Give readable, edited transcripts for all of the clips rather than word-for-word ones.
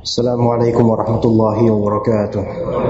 Assalamualaikum warahmatullahi wabarakatuh.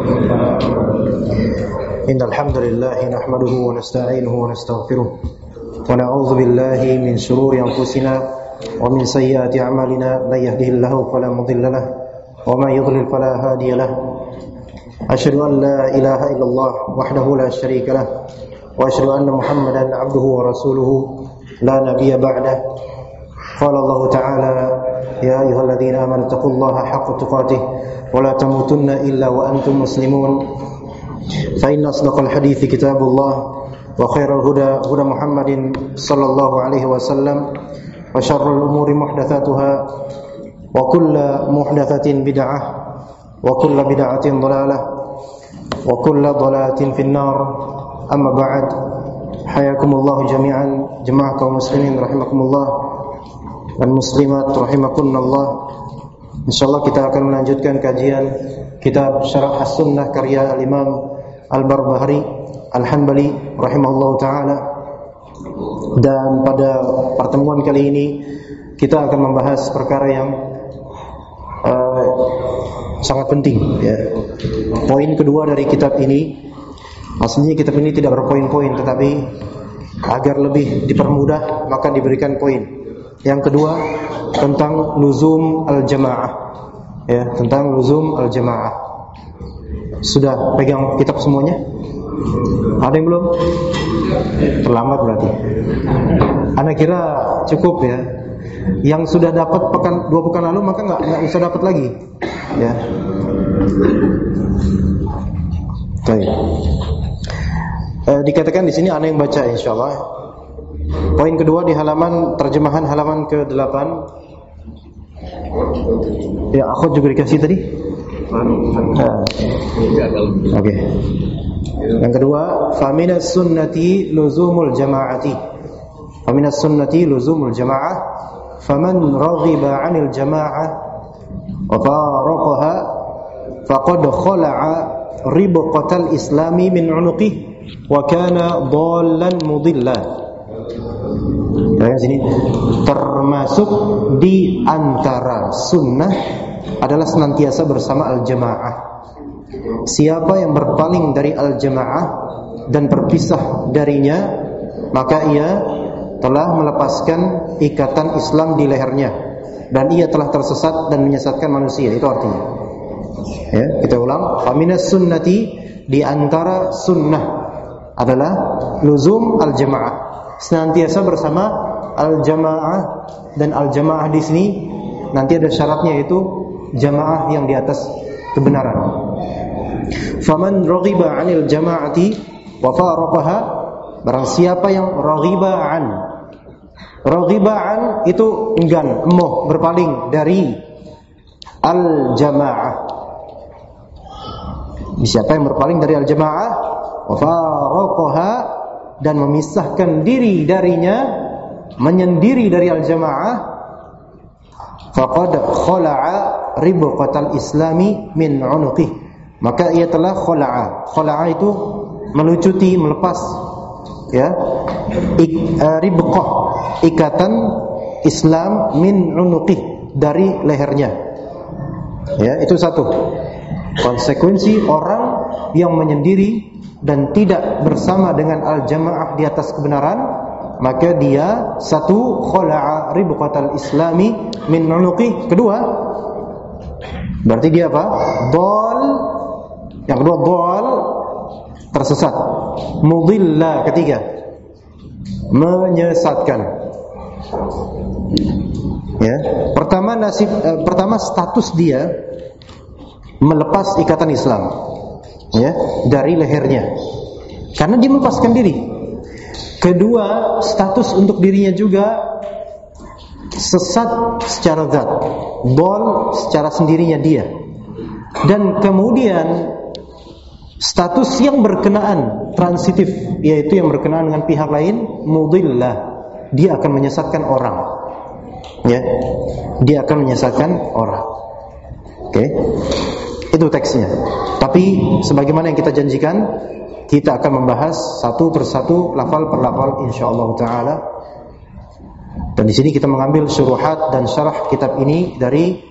Innal hamdalillah nahmaduhu wa nasta'inuhu wa nastaghfiruh wa na'udzu billahi min shururi anfusina wa min sayyiati a'malina may yahdihillahu fala mudilla lahu wa may yudlil fala hadiya lahu. Asyhadu an la ilaha illallah wahdahu la syarika lahu wa asyhadu anna Muhammadan 'abduhu wa rasuluhu la nabiyya ba'dahu. Qala Allah Ta'ala ya ayyuhalladzina amanu taqullaha haqqa tuqatih wa la tamutunna illa wa antum muslimun. Fa inna asdaqal hadithi kitabullah wa khairal huda huda Muhammadin sallallahu alaihi wasallam wa syarrul umuri muhdatsatuha wa kullu muhdatsatin bid'ah wa kullu bid'atin dhalalah wa kullu dhalalatin finnar. Amma ba'd. Hayakumullah jami'an jemaah kaum muslimin rahimakumullah dan muslimat rahimakunallah. Insyaallah kita akan melanjutkan kajian kitab Syarah As-Sunnah karya Al-Imam Al-Barbahari Al-Hanbali rahimahullahu taala. Dan pada pertemuan kali ini kita akan membahas perkara yang sangat penting ya. Poin kedua dari kitab ini, aslinya kitab ini tidak berpoin-poin, tetapi agar lebih dipermudah maka diberikan poin. Yang kedua tentang luzum al-jamaah ya, tentang luzum al-jamaah. Sudah pegang kitab semuanya? Ada yang belum? Terlambat berarti. Ana kira cukup ya. Yang sudah dapat dua pekan lalu maka enggak bisa dapat lagi ya. Baik. Dikatakan di sini ana yang baca insyaallah. Poin kedua di halaman terjemahan halaman ke-8. Ya, aku juga dikasih tadi. Oke. Yang kedua, faminas sunnati luzumul jama'ati. Faminas sunnati luzumul jama'ah. Faman raghiba 'anil jama'ah wa faraqaha faqad khala'a ribqatal islami min 'unuqihi wa kana dhallan mudillan. Dari sini termasuk di antara sunnah adalah senantiasa bersama al-jamaah. Siapa yang berpaling dari al-jamaah dan berpisah darinya, maka ia telah melepaskan ikatan Islam di lehernya dan ia telah tersesat dan menyesatkan manusia. Itu artinya. Ya, kita ulang. Faminas sunnati, di antara sunnah adalah luzum al-jamaah. Senantiasa bersama al-jamaah, dan al-jamaah di sini nanti ada syaratnya, yaitu jamaah yang di atas kebenaran. Faman raghiba 'anil jama'ati wa faraqaha, barang siapa yang raghiba'an itu enggan, emoh, berpaling dari al-jamaah. Siapa yang berpaling dari al-jamaah wa faraqaha dan memisahkan diri darinya, menyendiri dari al-jamaah, faqad khala'a ribqatal islami min 'unuqihi, maka ia telah khala'a itu melucuti, melepas ya, ribqah, ikatan Islam, min 'unuqihi, dari lehernya ya. Itu satu konsekuensi orang yang menyendiri dan tidak bersama dengan al-jamaah di atas kebenaran, maka dia satu, khala'a ribqatal islami min 'unuqi. Kedua, berarti dia apa? Dhal. Yang kedua dhal, tersesat. Mudilla, ketiga, menyesatkan. Ya, pertama status dia melepas ikatan Islam ya, dari lehernya karena dia melepaskan diri. Kedua, status untuk dirinya juga sesat secara zat, dhal secara sendirinya dia. Dan kemudian status yang berkenaan transitif, yaitu yang berkenaan dengan pihak lain, mudillah, dia akan menyesatkan orang ya, dia akan menyesatkan orang. Oke. Itu teksnya. Tapi sebagaimana yang kita janjikan, kita akan membahas satu persatu, lafal per lafal insyaallah taala. Dan di sini kita mengambil syuruhat dan syarah kitab ini dari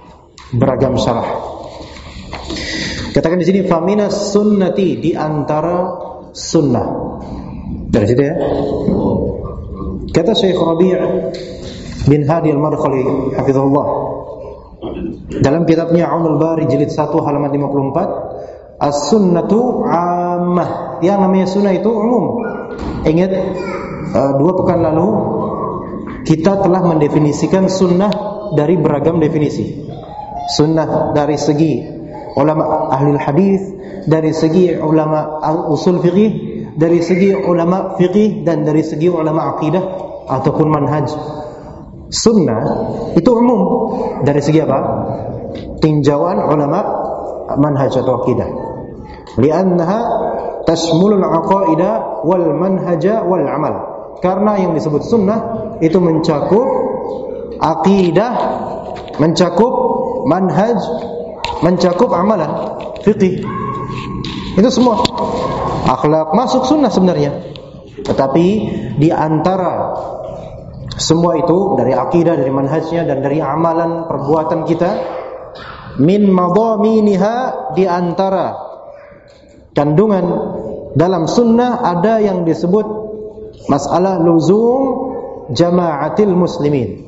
beragam syarah. Katakan di sini faminas sunnati, di antara sunnah. Dari situ ya. Kata Syekh Rabi' bin Hadi Al-Madkhali hafizahullah dalam kitabnya Aunul Bari jilid 1 halaman 54, as-sunnatu 'ammah. Yang namanya sunnah itu umum. Ingat 2 pekan lalu kita telah mendefinisikan sunnah dari beragam definisi. Sunnah dari segi ulama ahli hadis, dari segi ulama usul fiqih, dari segi ulama fiqih, dan dari segi ulama akidah ataupun manhaj. Sunnah itu umum dari segi apa? Tinjauan ulama manhaj atau akidah. Li'annaha tashmulul aqaida wal manhaja wal amal. Karena yang disebut sunnah itu mencakup akidah, mencakup manhaj, mencakup amalan, fiqih. Itu semua. Akhlak masuk sunnah sebenarnya. Tetapi di antara semua itu, dari akidah, dari manhajnya, dan dari amalan perbuatan kita, min madhaminiha, di antara kandungan dalam sunnah ada yang disebut masalah luzum jama'atil muslimin.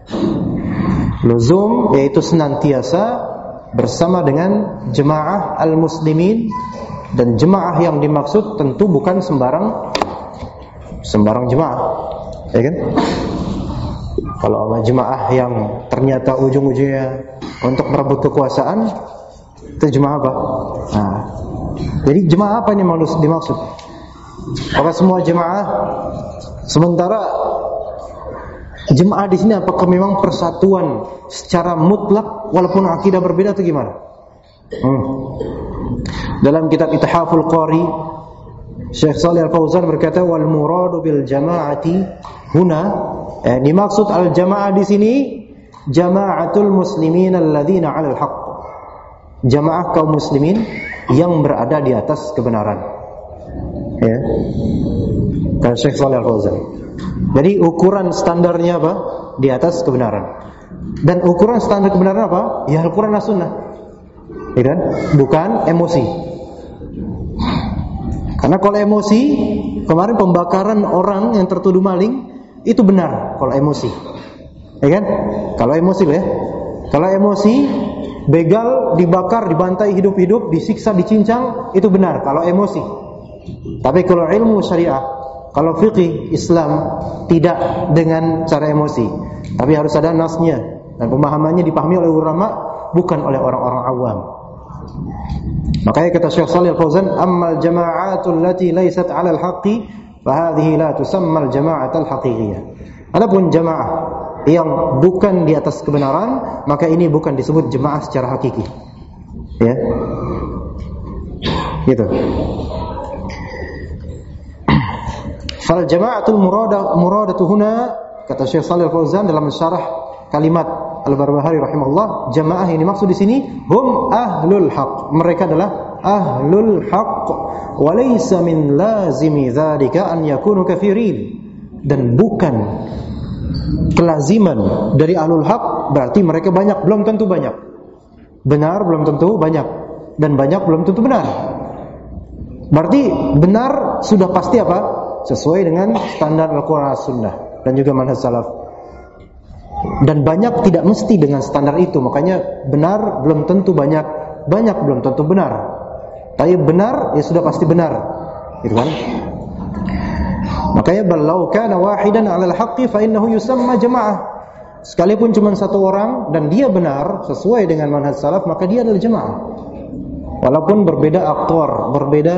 Luzum yaitu senantiasa bersama dengan jemaah al-muslimin, dan jemaah yang dimaksud tentu bukan sembarang jemaah, ya kan? Kalau jemaah yang ternyata ujung-ujungnya untuk merebut kekuasaan, itu jemaah apa? Nah, jadi jemaah apa ini dimaksud? Apakah semua jemaah? Sementara jemaah di sini apakah memang persatuan secara mutlak walaupun akidah berbeda atau gimana? Dalam kitab Ithaful Qari, Syekh Shalih Al-Fauzan berkata, wal muradu bil jama'ati huna, dimaksud al jamaah di sini jama'atul muslimin alladzina 'alal haqq. Jamaah kaum muslimin yang berada di atas kebenaran. Ya. Dan Syekh Shalih Al-Fauzan. Jadi ukuran standarnya apa? Di atas kebenaran. Dan ukuran standar kebenaran apa? Ya Al-Qur'an dan Sunnah. Ya kan? Bukan emosi. Karena kalau emosi, kemarin pembakaran orang yang tertuduh maling itu benar kalau emosi. Ya kan? Kalau emosi loh ya. Kalau emosi, begal dibakar, dibantai hidup-hidup, disiksa, dicincang, itu benar kalau emosi. Tapi kalau ilmu syariah, kalau fikih Islam, tidak dengan cara emosi. Tapi harus ada nasnya, dan pemahamannya dipahami oleh ulama, bukan oleh orang-orang awam. Makanya kata Syekh Shalih Al-Fauzan, ammal jama'atul lati laysat 'alal haqqi fa hadhihi la tusamma al-jama'atul haqiqiyah. Adapun jamaah yang bukan di atas kebenaran, maka ini bukan disebut jemaah secara hakiki. Ya. Gitu. Fal jama'atul muradatu huna, kata Syekh Shalih Al-Fauzan dalam syarah kalimat Al-Barbahari rahimahullah, jamaah yang dimaksud di sini hum ahlul haq. Mereka adalah ahlul haq, wa laysa min lazimi dzalika an yakunu kafirin. Dan bukan kelaziman dari ahlul haq berarti mereka banyak, belum tentu banyak. Benar belum tentu banyak, dan banyak belum tentu benar. Berarti benar sudah pasti apa? Sesuai dengan standar Al-Qur'an Sunnah dan juga manhaj salaf. Dan banyak tidak mesti dengan standar itu. Makanya benar belum tentu banyak, banyak belum tentu benar. Tapi benar ya sudah pasti benar, gitu kan? Makanya ballau kana wahidan 'alal haqqi fa innahu yusamma jamaah. Sekalipun cuma satu orang dan dia benar sesuai dengan manhaj salaf, maka dia adalah jamaah. Walaupun berbeda aktor, berbeda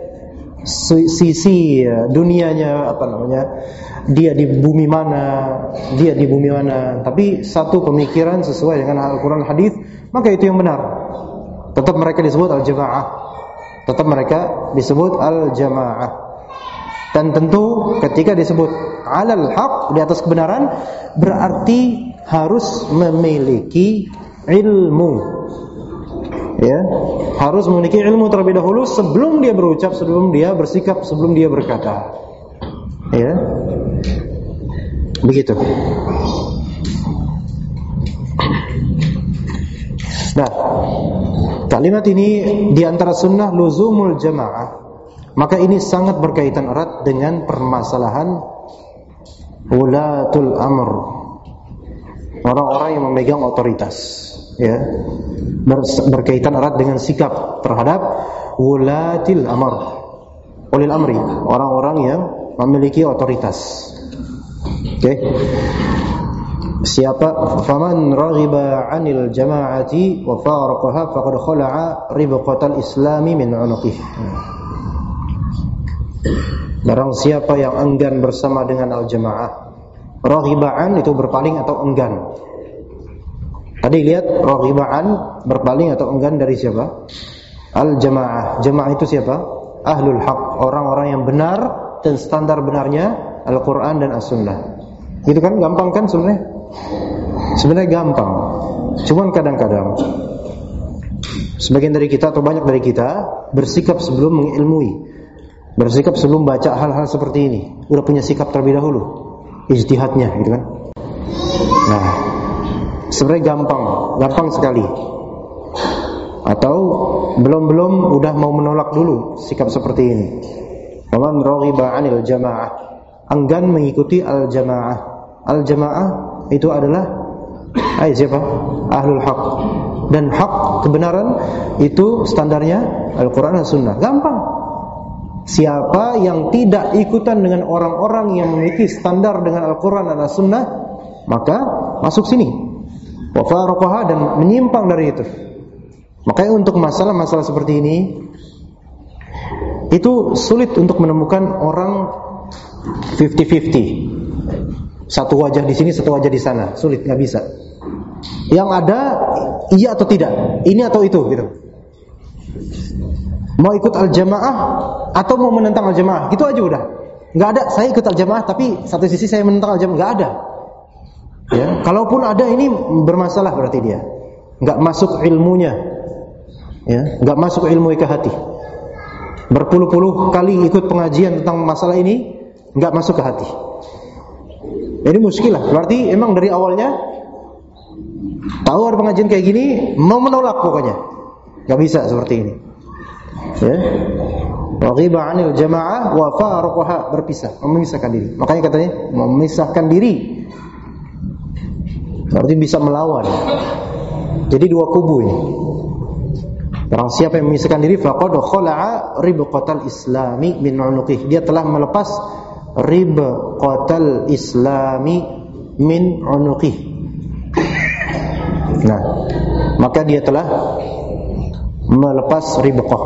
sisi dunianya, apa namanya, dia di bumi mana, dia di bumi mana, tapi satu pemikiran sesuai dengan Al-Quran hadis, maka itu yang benar. Tetap mereka disebut al-jamaah, tetap mereka disebut al-jamaah. Dan tentu ketika disebut alal haq, di atas kebenaran, berarti harus memiliki ilmu. Ya, harus memiliki ilmu terlebih dahulu sebelum dia berucap, sebelum dia bersikap, sebelum dia berkata. Ya, begitu. Nah, kalimat ini di antara sunnah luzumul jamaah, maka ini sangat berkaitan erat dengan permasalahan ulatul amr, orang-orang yang memegang otoritas, ya, berkaitan erat dengan sikap terhadap ulatil amr, ulil amri, orang-orang yang memiliki otoritas. Oke. Siapa faman raghiba 'anil jama'ati wa faraqaha faqad khala'a ribqatal islami min 'unuqihi. Barang siapa yang enggan bersama dengan al-jamaah. Raghiba'an itu berpaling atau enggan. Tadi lihat raghiba'an berpaling atau enggan dari siapa? Al-jamaah. Jamaah itu siapa? Ahlul haq, orang-orang yang benar dan standar benarnya Al-Qur'an dan As-Sunnah. Itu kan gampang kan sebenarnya? Sebenarnya gampang. Cuman kadang-kadang sebagian dari kita atau banyak dari kita bersikap sebelum mengilmui, bersikap sebelum baca hal-hal seperti ini, udah punya sikap terlebih dahulu, ijtihadnya gitu kan. Nah, sebenarnya gampang sekali. Atau belum udah mau menolak dulu sikap seperti ini. Faman raghiba 'anil jamaah, enggan mengikuti al-jamaah. Al-jamaah itu adalah siapa? Ahlul haq. Dan hak, kebenaran itu standarnya Al-Qur'an dan Sunnah. Gampang. Siapa yang tidak ikutan dengan orang-orang yang memiliki standar dengan Al-Qur'an dan As-Sunnah, maka masuk sini. Wa faraqaha, dan menyimpang dari itu. Makanya untuk masalah-masalah seperti ini itu sulit untuk menemukan orang 50-50. Satu wajah di sini, satu wajah di sana. Sulit, nggak bisa. Yang ada iya atau tidak, ini atau itu gitu. Mau ikut al-jamaah atau mau menentang al-jamaah, gitu aja udah. Nggak ada saya ikut al-jamaah tapi satu sisi saya menentang al-jamaah, nggak ada. Ya, kalaupun ada ini bermasalah berarti dia nggak masuk ilmunya, ya, nggak masuk ilmu ke hati. Berpuluh-puluh kali ikut pengajian tentang masalah ini, nggak masuk ke hati. Ini muskilah. Berarti emang dari awalnya tahu ada pengajian kayak gini, mau menolak pokoknya. Gak bisa seperti ini. Ya. Raghiba 'anil jamaah wa faraqaha, berpisah, memisahkan diri. Makanya katanya memisahkan diri. Berarti bisa melawan. Jadi dua kubu ini. Barang siapa yang memisahkan diri, faqad khala'a ribqatal islami min 'unuqihi. Dia telah melepas ribqatal islami min 'unuqihi. Nah, maka dia telah melepas ribqah.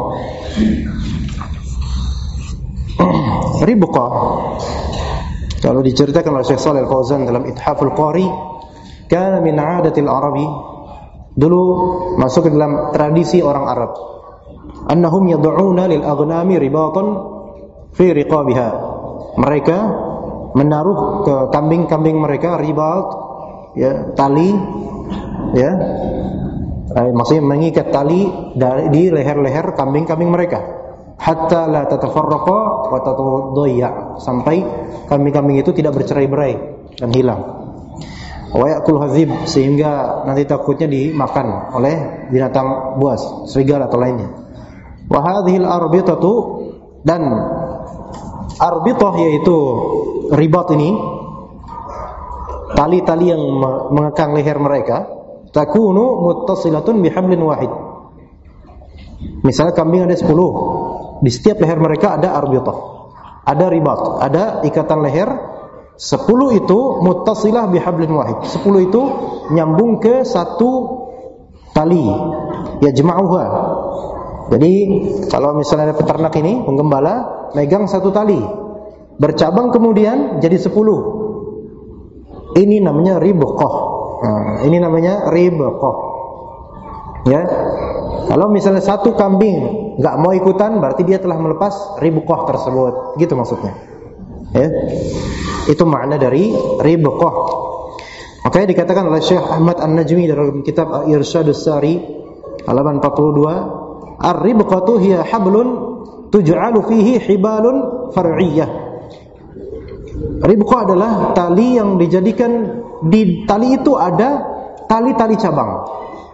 Ribqah kalau diceritakan oleh Syekh Shalih Al-Fauzan dalam Ithaful Qari, kana min 'adatil arabi, dulu masuk ke dalam tradisi orang Arab, annahum yad'una lil aghnami ribatan fi riqabiha. Mereka menaruh ke kambing-kambing mereka ribat, ya, tali, ya, maksudnya mengikat tali di leher-leher kambing-kambing mereka, hatta la tatafarraqa wa tatadayya, sampai kambing-kambing itu tidak bercerai-berai dan hilang. Wa ya'kul hazib, sehingga nanti takutnya dimakan oleh binatang buas, serigala atau lainnya. Wa hadhil arbitatu, dan arbitah yaitu ribat ini, tali-tali yang mengekang leher mereka, takunu muttasilatun bihablin wahid. Misalnya kambing ada 10, di setiap leher mereka ada arbitah, ada ribat, ada ikatan leher. 10 itu muttasilah bihablin wahid. 10 itu nyambung ke satu tali, yajma'uha. Jadi kalau misalnya ada peternak ini, penggembala megang satu tali, bercabang kemudian jadi 10. Ini namanya ribqah. Nah, ini namanya ribqah. Ya. Kalau misalnya satu kambing enggak mau ikutan, berarti dia telah melepas ribqah tersebut. Gitu maksudnya. Ya. Itu makna dari ribqah. Makanya dikatakan oleh Syekh Ahmad An-Najmi dalam kitab Irsyadus Sari halaman 42, ar-ribqatu hiya hablun tuj'alu fihi hibalun far'iyyah. Ribqah adalah tali yang dijadikan, di tali itu ada tali-tali cabang.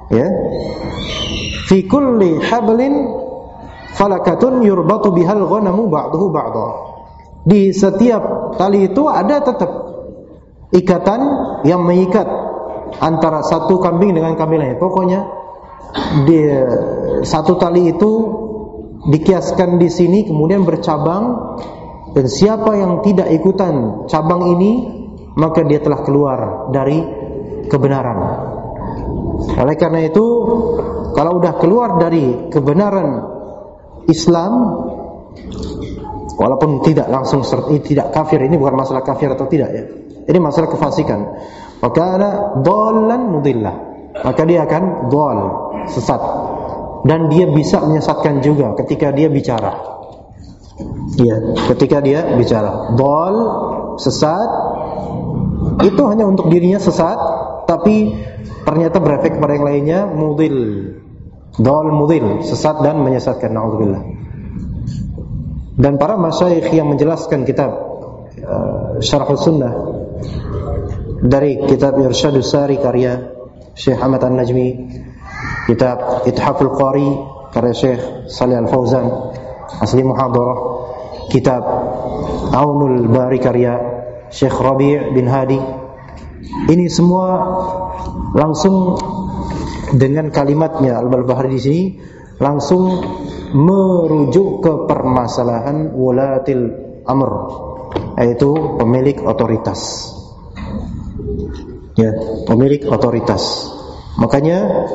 Ya. Fi kulli hablin falakatun yurbatu bihal ghanamu ba'dahu ba'dha. Di setiap tali itu ada tetap ikatan yang mengikat antara satu kambing dengan kambing lain. Pokoknya di satu tali itu dikiaskan di sini kemudian bercabang, dan siapa yang tidak ikutan cabang ini maka dia telah keluar dari kebenaran. Oleh karena itu, kalau udah keluar dari kebenaran Islam, walaupun tidak langsung tidak kafir, ini bukan masalah kafir atau tidak ya. Ini masalah kefasikan. Maka ada dhallan mudillah. Maka dia akan dhal, sesat. Dan dia bisa menyesatkan juga ketika dia bicara. Ya, ketika dia bicara. Dhal, sesat, itu hanya untuk dirinya sesat, tapi ternyata berefek pada yang lainnya, mudil. Dhal mudil, sesat dan menyesatkan, na'udzubillah. Dan para masyayikh yang menjelaskan kitab Syarhus Sunnah dari kitab Irsyadus Sari karya Syekh Ahmad An-Najmi, kitab Ithaful Qari karya Syekh Shalih Al-Fauzan Asli Muhadarah, kitab Aunul Bari karya Syekh Rabi' bin Hadi, ini semua langsung dengan kalimatnya Al-Barbahari di sini langsung merujuk ke permasalahan wulatil amr, yaitu pemilik otoritas. Ya, pemilik otoritas. Makanya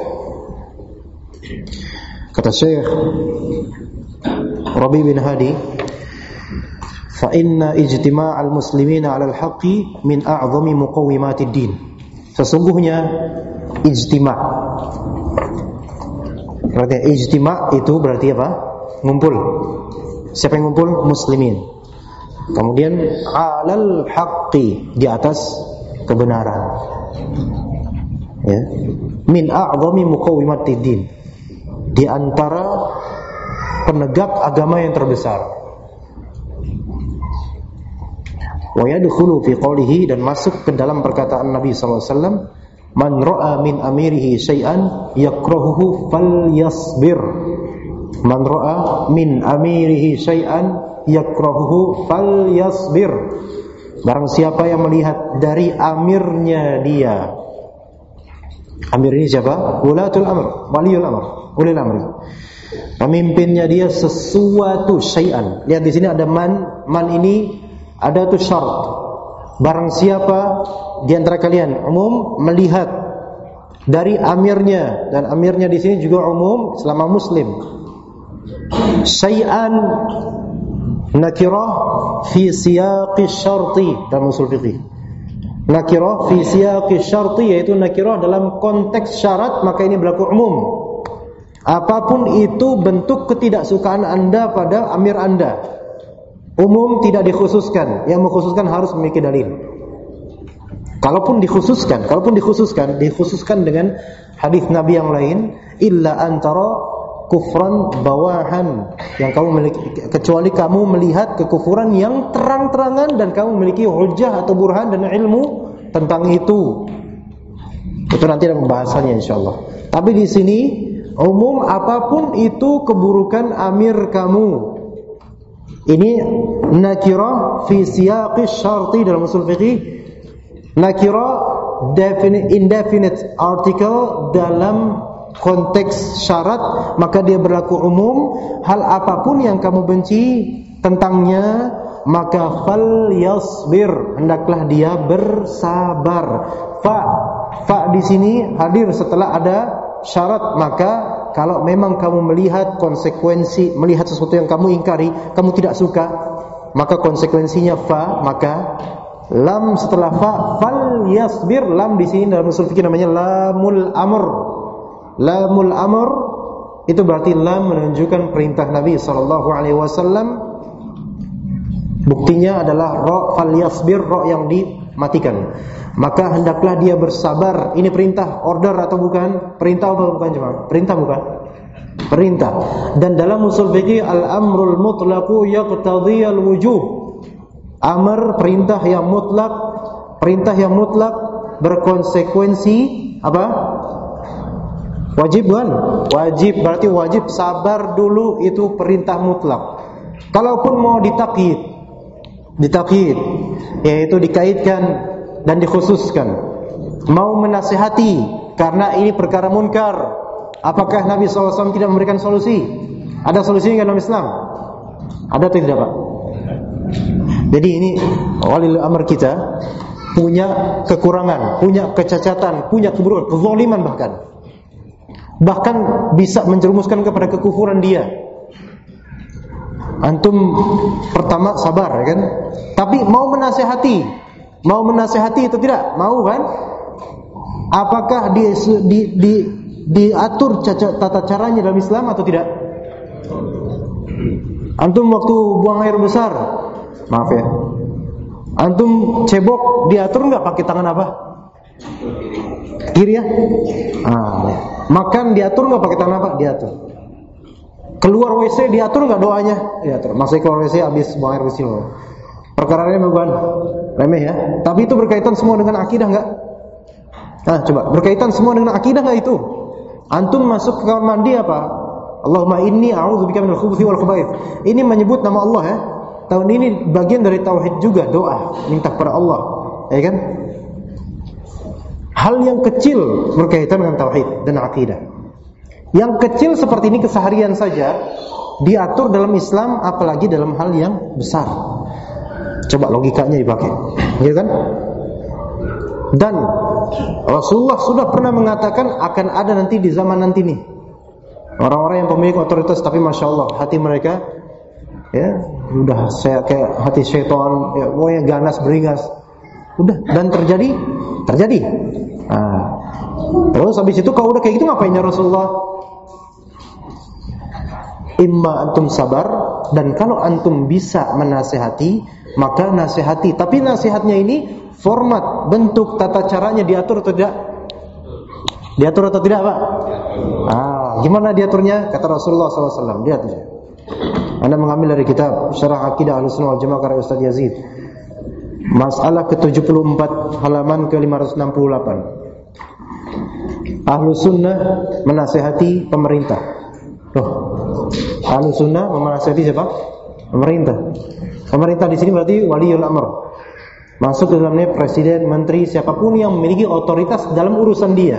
kata Syekh Rabi' bin Hadi, fa inna ijtima'al muslimina 'alal haqqi min a'zami muqawwimatid din. Sesungguhnya ijtima'. Berarti ijtima' itu berarti apa? Ngumpul. Siapa yang ngumpul? Muslimin. Kemudian 'alal haqqi, di atas kebenaran. Ya. Min a'zami muqawwimatid din. Di antara penegak agama yang terbesar. Wa yadkhulu fi qawlihi, dan masuk ke dalam perkataan Nabi sallallahu alaihi wasallam, man ra'a min amirihi syai'an yakrahuhu falyasbir. Man ra'a min amirihi syai'an yakrahuhu falyasbir. Barang siapa yang melihat dari amirnya dia. Amir ini siapa? Wulatul amr, waliul amr, ulil amri. Pemimpinnya dia sesuatu syai'an. Lihat di sini ada man. Man ini ada tuh syarat. Barang siapa di antara kalian umum melihat dari amirnya, dan amirnya di sini juga umum selama muslim. Syai'an nakirah fi siyaqi syarti dalam usul fiqih. Nakirah fi siyaqi syarti, yaitu nakirah dalam konteks syarat, maka ini berlaku umum. Apapun itu bentuk ketidaksukaan Anda pada amir Anda, umum, tidak dikhususkan. Yang mengkhususkan harus memiliki dalil. Kalaupun dikhususkan dengan hadis Nabi yang lain, illa antara kufran bawahan, yang kamu miliki, kecuali kamu melihat kekufuran yang terang-terangan dan kamu memiliki hujjah atau burhan dan ilmu tentang itu. Itu nanti ada pembahasannya insyaallah. Tapi di sini umum, apapun itu keburukan amir kamu. Ini nakirah fi siyaqi syarti dalam usul fiqih. Nakirah indefinite article dalam konteks syarat, maka dia berlaku umum. Hal apapun yang kamu benci tentangnya, maka fal yasbir, hendaklah dia bersabar. Fa di sini hadir setelah ada syarat. Maka kalau memang kamu melihat konsekuensi, melihat sesuatu yang kamu ingkari, kamu tidak suka, maka konsekuensinya fa, maka lam setelah fa, fal yasbir. Lam di sini dalam usul fikih namanya lamul amr. Lamul amr itu berarti lam menunjukkan perintah Nabi sallallahu alaihi wasallam. Buktinya adalah ra, fal yasbir, ra yang dimatikan. Maka hendaklah dia bersabar. Ini perintah, order atau bukan? Perintah atau bukan jemaah? Perintah bukan? Perintah. Dan dalam usul fikih al-amrul mutlaqu yaqtadhi al-wujub. Amr, perintah yang mutlak. Perintah yang mutlak berkonsekuensi apa? Wajib kan? Wajib, berarti wajib sabar dulu, itu perintah mutlak. Kalaupun mau ditakyid, yaitu dikaitkan dan dikhususkan. Mau menasihati karena ini perkara munkar, apakah Nabi SAW tidak memberikan solusi? Ada solusinya dalam Islam? Ada atau tidak, Pak? Jadi ini walil amr kita punya kekurangan, punya kecacatan, punya keburukan, kezaliman bahkan bisa menjerumuskan kepada kekufuran dia. Antum pertama sabar, kan? Tapi mau menasihati itu tidak? Mau kan? Apakah diatur tata caranya dalam Islam atau tidak? Antum waktu buang air besar, maaf ya, antum cebok diatur nggak pakai tangan apa? Kiri ya? Makan diatur nggak pakai tangan apa? Diatur. Keluar WC diatur nggak doanya? Diatur. Maksudnya keluar WC habis buang air kecil. Perkara remeh bukan? Remeh ya. Tapi itu berkaitan semua dengan akidah nggak? Nah, coba berkaitan semua dengan akidah nggak itu? Antum masuk ke kamar mandi apa? Allahumma inni a'udzubika minal khubuthi wal khaba'ith. Ini menyebut nama Allah ya. Tahun ini bagian dari tauhid juga, doa, minta kepada Allah, ya kan? Hal yang kecil berkaitan dengan tauhid dan akidah. Yang kecil seperti ini keseharian saja diatur dalam Islam, apalagi dalam hal yang besar. Coba logikanya dipakai, ya kan? Dan Rasulullah sudah pernah mengatakan akan ada nanti di zaman nanti nih orang-orang yang pemilik otoritas, tapi masya Allah hati mereka ya udah saya kayak hati syaitan, ya, pokoknya ganas beringas, udah, dan terjadi. Terus habis itu kalau udah kayak gitu ngapainnya Rasulullah? Imma antum sabar, dan kalau antum bisa menasihati maka nasihati. Tapi nasihatnya ini format, bentuk, tata caranya diatur atau tidak? Diatur atau tidak, Pak? Gimana diaturnya? Kata Rasulullah SAW. Lihat aja. Anda mengambil dari kitab Syarah Aqidah Ahlussunnah wal Jamaah karya Ustaz Yazid. Masalah ke-74 halaman ke-568. Ahlussunnah menasihati pemerintah. Ahlussunnah menasihati siapa? Pemerintah. Pemerintah di sini berarti waliul amr. Masuk ke dalamnya presiden, menteri, siapapun yang memiliki otoritas dalam urusan dia.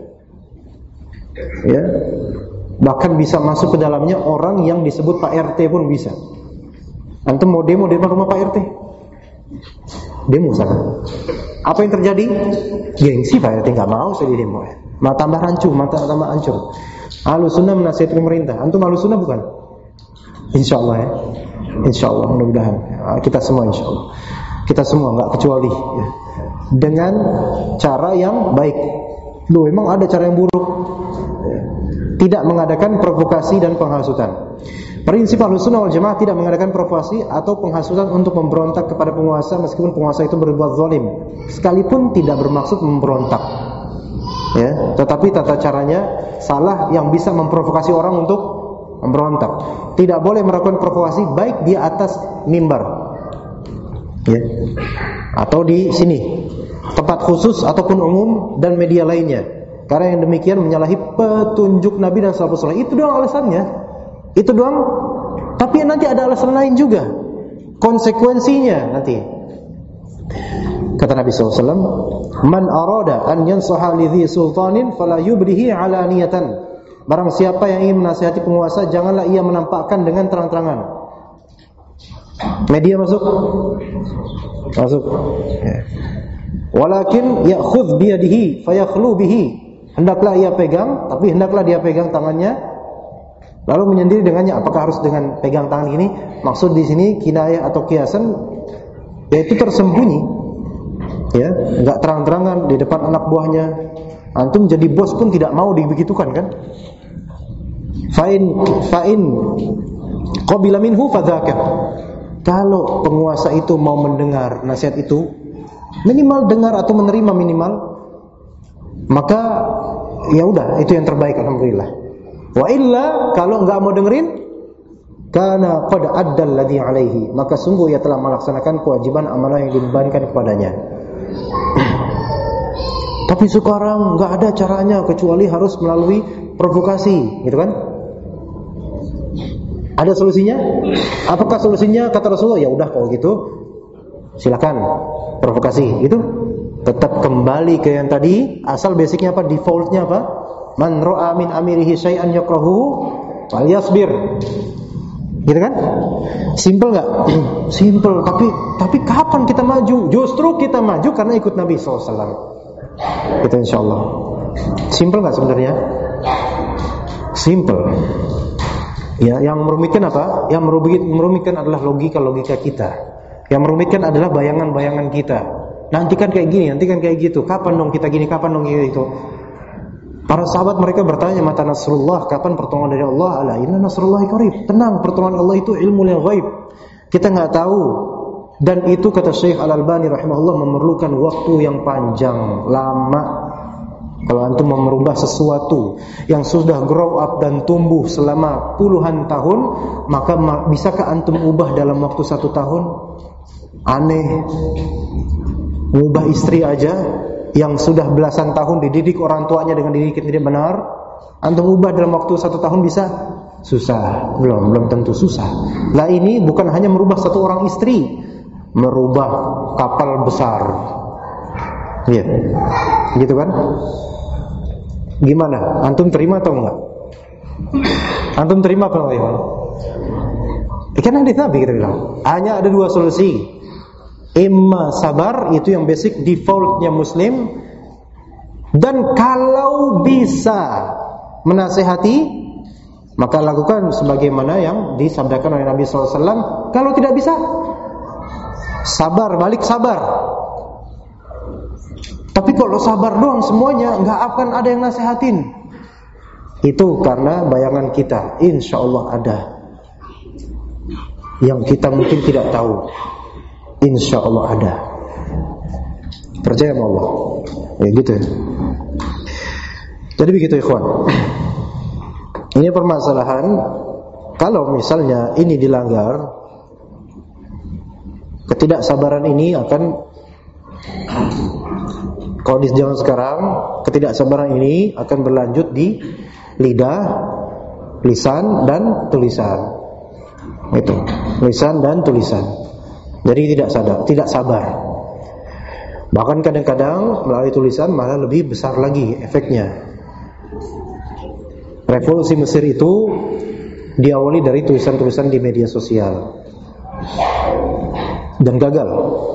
Ya. Bahkan bisa masuk ke dalamnya orang yang disebut Pak RT pun bisa. Antum mau demo di depan rumah Pak RT? Demo sana. Apa yang terjadi? Gengsi Pak RT nggak mau saya di demo. Tambah tambah hancur. Ahlussunnah menasihati pemerintah. Antum Ahlussunnah bukan? Insyaallah ya. Insyaallah, mudah-mudahan kita semua insyaallah. Kita semua nggak kecuali ya. Dengan cara yang baik. Loh, emang ada cara yang buruk? Tidak mengadakan provokasi dan penghasutan. Prinsip Ahlussunnah wal Jamaah tidak mengadakan provokasi atau penghasutan untuk memberontak kepada penguasa meskipun penguasa itu berbuat zalim, sekalipun tidak bermaksud memberontak. Ya, tetapi tata caranya salah yang bisa memprovokasi orang untuk memberontak. Tidak boleh melakukan provokasi baik di atas mimbar, ya, atau di sini tempat khusus ataupun umum dan media lainnya. Karena yang demikian menyalahi petunjuk Nabi dan salafus saleh. Itu doang alasannya. Itu doang. Tapi nanti ada alasan lain juga. Konsekuensinya nanti. Kata Nabi SAW, Man arada an yansaha lidhi sultanin fala yubrihi alaniyatan. Barang siapa yang ingin menasihati penguasa, janganlah ia menampakkan dengan terang-terangan. Media masuk? Masuk. Walakin ya'khudh biyadihi fayakhlu bihi. Hendaklah ia pegang, tapi hendaklah dia pegang tangannya lalu menyendiri dengannya. Apakah harus dengan pegang tangan ini? Maksud di sini kinayah atau kiasan, yaitu tersembunyi, ya, enggak terang-terangan di depan anak buahnya. Antum jadi bos pun tidak mau dibegitukan kan? Fa'in qabila minhu fadzaka. Kalau penguasa itu mau mendengar nasihat itu, minimal dengar atau menerima minimal, maka ya udah, itu yang terbaik, alhamdulillah. Wa illa, kalau enggak mau dengerin, kana qad adda alladhi alaihi, maka sungguh ia telah melaksanakan kewajiban amanah yang dibebankan kepadanya. Tapi sekarang nggak ada caranya kecuali harus melalui provokasi, gitu kan? Ada solusinya? Apakah solusinya kata Rasulullah? Ya udah kalau gitu silakan provokasi. Itu tetap kembali ke yang tadi. Asal basicnya apa? Defaultnya apa? Man ra'a min amirihi syai'an yakrahu falyasbir. Gitu kan? Simple nggak? Simple. Tapi kapan kita maju? Justru kita maju karena ikut Nabi SAW. Itu insyaallah. Simple nggak sebenarnya? Simple. Ya, yang merumitkan apa? Yang merumitkan adalah logika kita. Yang merumitkan adalah bayangan-bayangan kita. Nanti kan kayak gini, nanti kan kayak gitu. Kapan dong kita gini, kapan dong gitu. Para sahabat mereka bertanya, mata nasrullah, kapan pertolongan dari Allah? Ala inna nasrullahi qarib. Tenang, pertolongan Allah itu ilmu yang ghaib. Kita nggak tahu. Dan itu kata Syekh Al-Albani rahimahullah memerlukan waktu yang panjang, lama. Kalau antum mau merubah sesuatu yang sudah grow up dan tumbuh selama puluhan tahun, maka bisakah antum ubah dalam waktu 1 tahun? Aneh. Mengubah istri aja yang sudah belasan tahun dididik orang tuanya dengan dididik tidak benar, antum ubah dalam waktu 1 tahun bisa? Susah. Belum tentu susah. Lah ini bukan hanya merubah satu orang istri, merubah kapal besar. Iya. Gitu kan? Gimana? Antum terima atau enggak? Antum terima apa enggak? Ikan hadis Nabi kita bilang. Hanya ada 2 solusi. Imma sabar, itu yang basic defaultnya muslim. Dan kalau bisa menasehati, maka lakukan sebagaimana yang disabdakan oleh Nabi SAW. Kalau tidak bisa, sabar, balik sabar. Tapi kalau sabar doang semuanya, nggak akan ada yang nasihatin. Itu karena bayangan kita. Insya Allah ada yang kita mungkin tidak tahu. Insya Allah ada. Percaya sama Allah. Ya gitu. Jadi begitu ikhwan. Ini permasalahan. Kalau misalnya ini dilanggar, ketidaksabaran ini akan, kalau di zaman sekarang, ketidaksabaran ini akan berlanjut di lidah, lisan, dan tulisan. Itu, lisan dan tulisan. Jadi tidak sabar. Bahkan kadang-kadang melalui tulisan malah lebih besar lagi efeknya. Revolusi Mesir itu diawali dari tulisan-tulisan di media sosial dan gagal.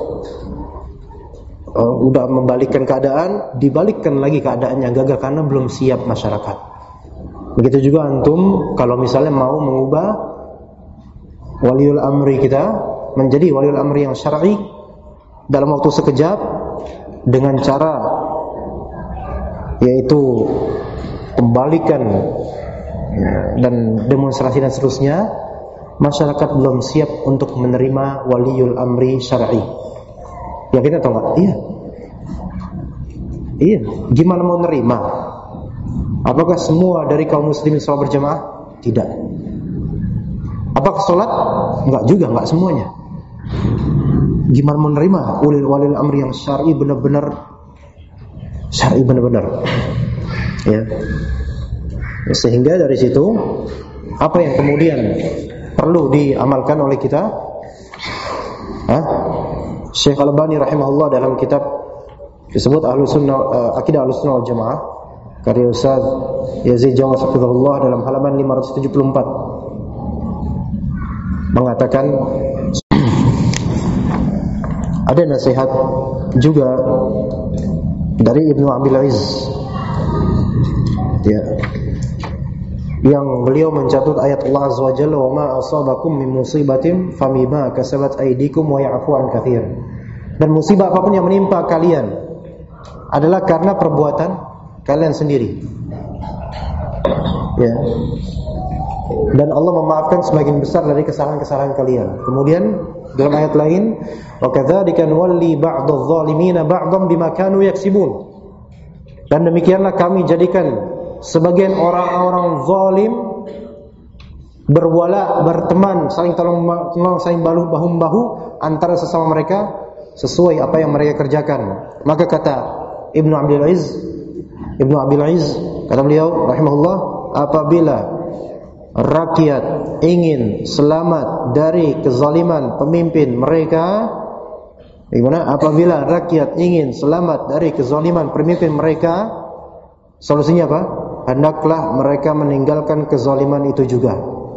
Udah membalikkan keadaan, dibalikkan lagi keadaannya gagal karena belum siap masyarakat. Begitu juga antum kalau misalnya mau mengubah waliul amri kita menjadi waliul amri yang syar'i dalam waktu sekejap dengan cara yaitu pembalikan dan demonstrasi dan seterusnya, masyarakat belum siap untuk menerima waliul amri syar'i. Yakin atau enggak? Iya. Gimana mau nerima? Apakah semua dari kaum muslimin sholat berjamaah? Tidak. Apakah sholat? Enggak juga, enggak semuanya. Gimana mau nerima waliul amri yang syar'i benar-benar syar'i benar-benar? Ya. Sehingga dari situ apa yang kemudian perlu diamalkan oleh kita? Syekh Al-Albani rahimahullah dalam kitab disebut Aqidah Ahlussunnah wal Jamaah karya Ustaz Yazid Jawas hafizahullah dalam halaman 574 mengatakan ada nasihat juga dari Ibnu Abil Izz, ya, yang beliau mencatut ayat Allah Azza wa Jalla, wa ma asabakum min musibatin famima kasabat aydikum wa ya'fu an katsir. Dan musibah apapun yang menimpa kalian adalah karena perbuatan kalian sendiri. Ya. Dan Allah memaafkan sebagian besar dari kesalahan-kesalahan kalian. Kemudian dalam ayat lain, wa kadzalika nuwalli ba'dadh dhalimina ba'dhan bima kanu yaksibun. Dan demikianlah kami jadikan sebagian orang-orang zalim berwala, berteman, saling tolong saling bahu-membahu antara sesama mereka sesuai apa yang mereka kerjakan. Maka kata Ibnu Abdul Aziz kata beliau rahimahullah, apabila rakyat ingin selamat dari kezaliman pemimpin mereka, bagaimana? Apabila rakyat ingin selamat dari kezaliman pemimpin mereka, solusinya apa? Hendaklah mereka meninggalkan kezaliman itu juga.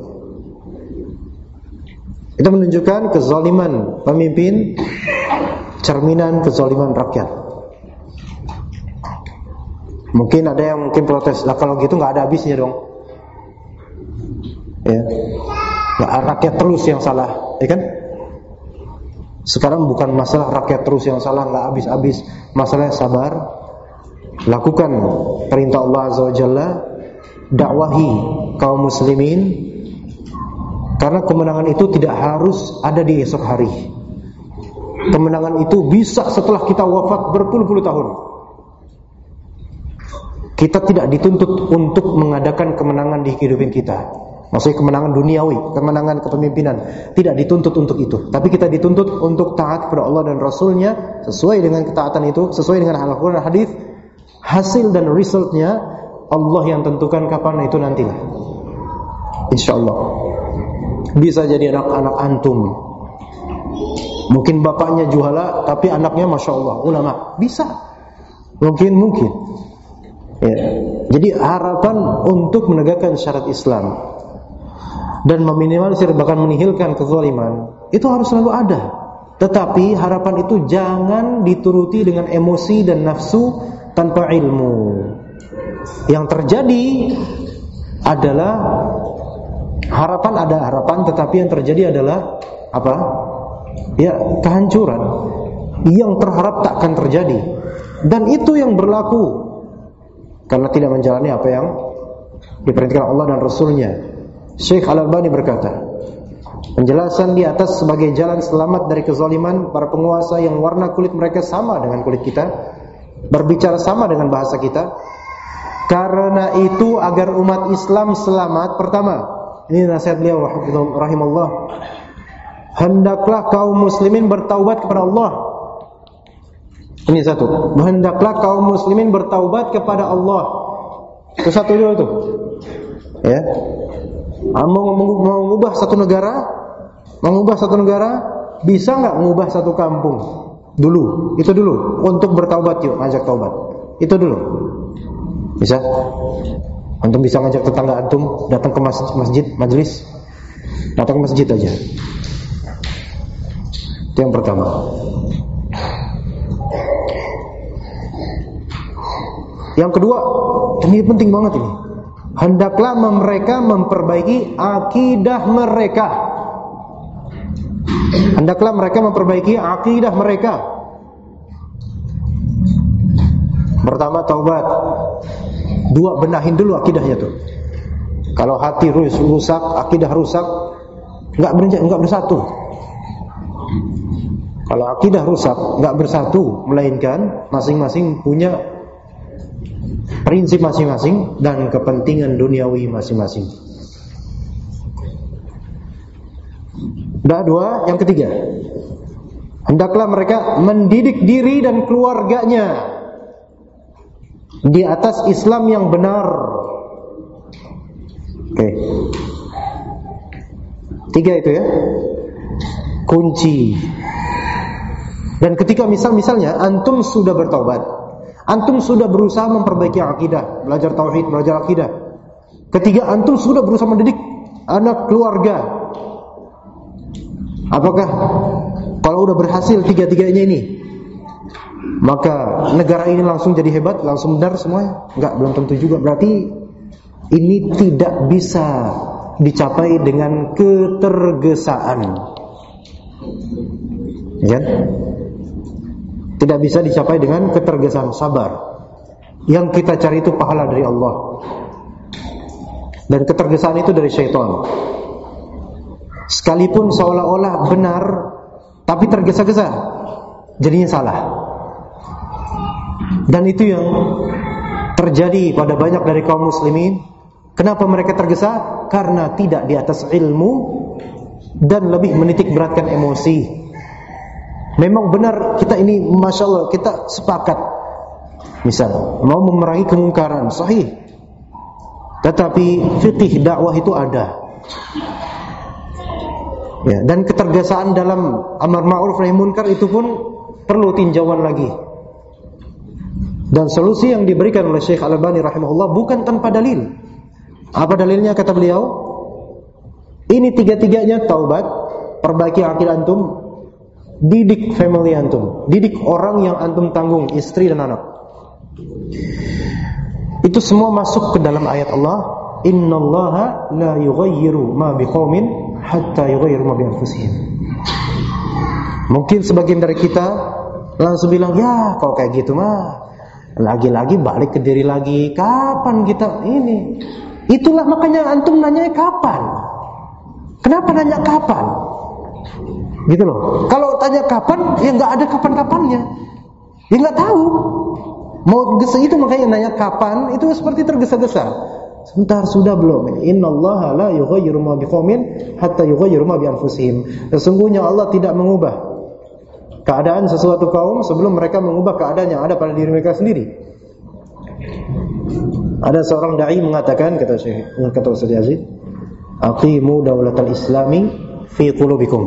Itu menunjukkan kezaliman pemimpin cerminan kezaliman rakyat. Mungkin ada yang protes, lah kalau gitu nggak ada habisnya dong. Ya, rakyat terus yang salah, ya kan? Sekarang bukan masalah rakyat terus yang salah, nggak habis-habis. Masalahnya sabar, lakukan perintah Allah Azza wa Jalla, dakwahi kaum muslimin, karena kemenangan itu tidak harus ada di esok hari. Kemenangan itu bisa setelah kita wafat berpuluh-puluh tahun. Kita tidak dituntut untuk mengadakan kemenangan di kehidupan kita. Maksudnya kemenangan duniawi, kemenangan kepemimpinan, tidak dituntut untuk itu. Tapi kita dituntut untuk taat kepada Allah dan Rasulnya, sesuai dengan ketaatan itu, sesuai dengan Al-Quran dan Hadis. Hasil dan resultnya Allah yang tentukan kapan itu nantilah. InsyaAllah. Bisa jadi anak-anak antum, mungkin bapaknya juhala tapi anaknya Masya Allah ulama, bisa. Mungkin ya. Jadi harapan untuk menegakkan syariat Islam dan meminimalisir bahkan menihilkan kezaliman itu harus selalu ada. Tetapi harapan itu jangan dituruti dengan emosi dan nafsu tanpa ilmu. Yang terjadi adalah ada harapan, tetapi yang terjadi adalah apa? Ya, kehancuran. Yang terharap tak akan terjadi. Dan itu yang berlaku karena tidak menjalani apa yang diperintahkan Allah dan Rasulnya. Syekh Al-Albani berkata, penjelasan di atas sebagai jalan selamat dari kezaliman para penguasa yang warna kulit mereka sama dengan kulit kita, berbicara sama dengan bahasa kita. Karena itu agar umat Islam selamat, pertama, ini nasihat beliau rahimahullah, hendaklah kaum muslimin bertaubat kepada Allah. Ini satu, hendaklah kaum muslimin bertaubat kepada Allah. Itu satu dulu tuh. Ya. Mau mengubah satu negara, bisa nggak mengubah satu kampung? Dulu, itu dulu. Untuk bertaubat yuk, ngajak taubat. Itu dulu. Bisa? Antum bisa ngajak tetangga antum datang ke masjid, majelis. Datang ke masjid aja. Itu yang pertama. Yang kedua, ini penting banget ini. Hendaklah mereka memperbaiki akidah mereka. Hendaklah mereka memperbaiki akidah mereka. Pertama taubat. Dua, benahin dulu akidahnya tuh. Kalau hati rusak, akidah rusak, enggak bersatu. Kalau akidah rusak, enggak bersatu, melainkan masing-masing punya prinsip masing-masing dan kepentingan duniawi masing-masing. Dua, yang ketiga, hendaklah mereka mendidik diri dan keluarganya di atas Islam yang benar. Oke. Tiga itu ya, kunci. Dan ketika misalnya antum sudah bertaubat, antum sudah berusaha memperbaiki akidah, belajar tauhid, belajar akidah. Ketiga, antum sudah berusaha mendidik anak keluarga. Apakah kalau udah berhasil tiga-tiganya ini, maka negara ini langsung jadi hebat, langsung benar semuanya? Enggak, belum tentu juga. Berarti ini tidak bisa dicapai dengan ketergesaan. Ya? Tidak bisa dicapai dengan ketergesaan, sabar. Yang kita cari itu pahala dari Allah. Dan ketergesaan itu dari syaitan. Sekalipun seolah-olah benar, tapi tergesa-gesa, jadinya salah. Dan itu yang terjadi pada banyak dari kaum muslimin. Kenapa mereka tergesa? Karena tidak di atas ilmu dan lebih menitik beratkan emosi. Memang benar kita ini, Masya Allah, kita sepakat Misal mau memerangi kemungkaran, sahih. Tetapi fikih dakwah itu ada. Ya, dan ketergesaan dalam amar ma'ruf nahi munkar itu pun perlu tinjauan lagi. Dan solusi yang diberikan oleh Syekh Al-Albani rahimahullah bukan tanpa dalil. Apa dalilnya kata beliau? Ini tiga-tiganya taubat, perbaiki akidah antum, didik family antum, didik orang yang antum tanggung, istri dan anak. Itu semua masuk ke dalam ayat Allah, innallaha la yughayyiru ma biqaumin hatta yughayyiru ma bi anfusihim. Mungkin sebagian dari kita langsung bilang, ya kalau kayak gitu mah lagi-lagi balik ke diri lagi. Kapan kita ini? Itulah makanya antum nanya kapan. Kenapa nanya kapan? Gitu loh. Kalau tanya kapan, ya nggak ada kapan-kapannya. Ya nggak tahu. Mau gesa itu makanya nanya kapan, itu seperti tergesa-gesa. Sebentar, sudah belum? Innallaha la yughayyiru ma biqaumin hatta yughayyiru ma bi anfusihim. Sesungguhnya Allah tidak mengubah keadaan sesuatu kaum sebelum mereka mengubah keadaan yang ada pada diri mereka sendiri. Ada seorang dai mengatakan, kata Ustaz Yazid, aqimu daulatal islami fi qulubikum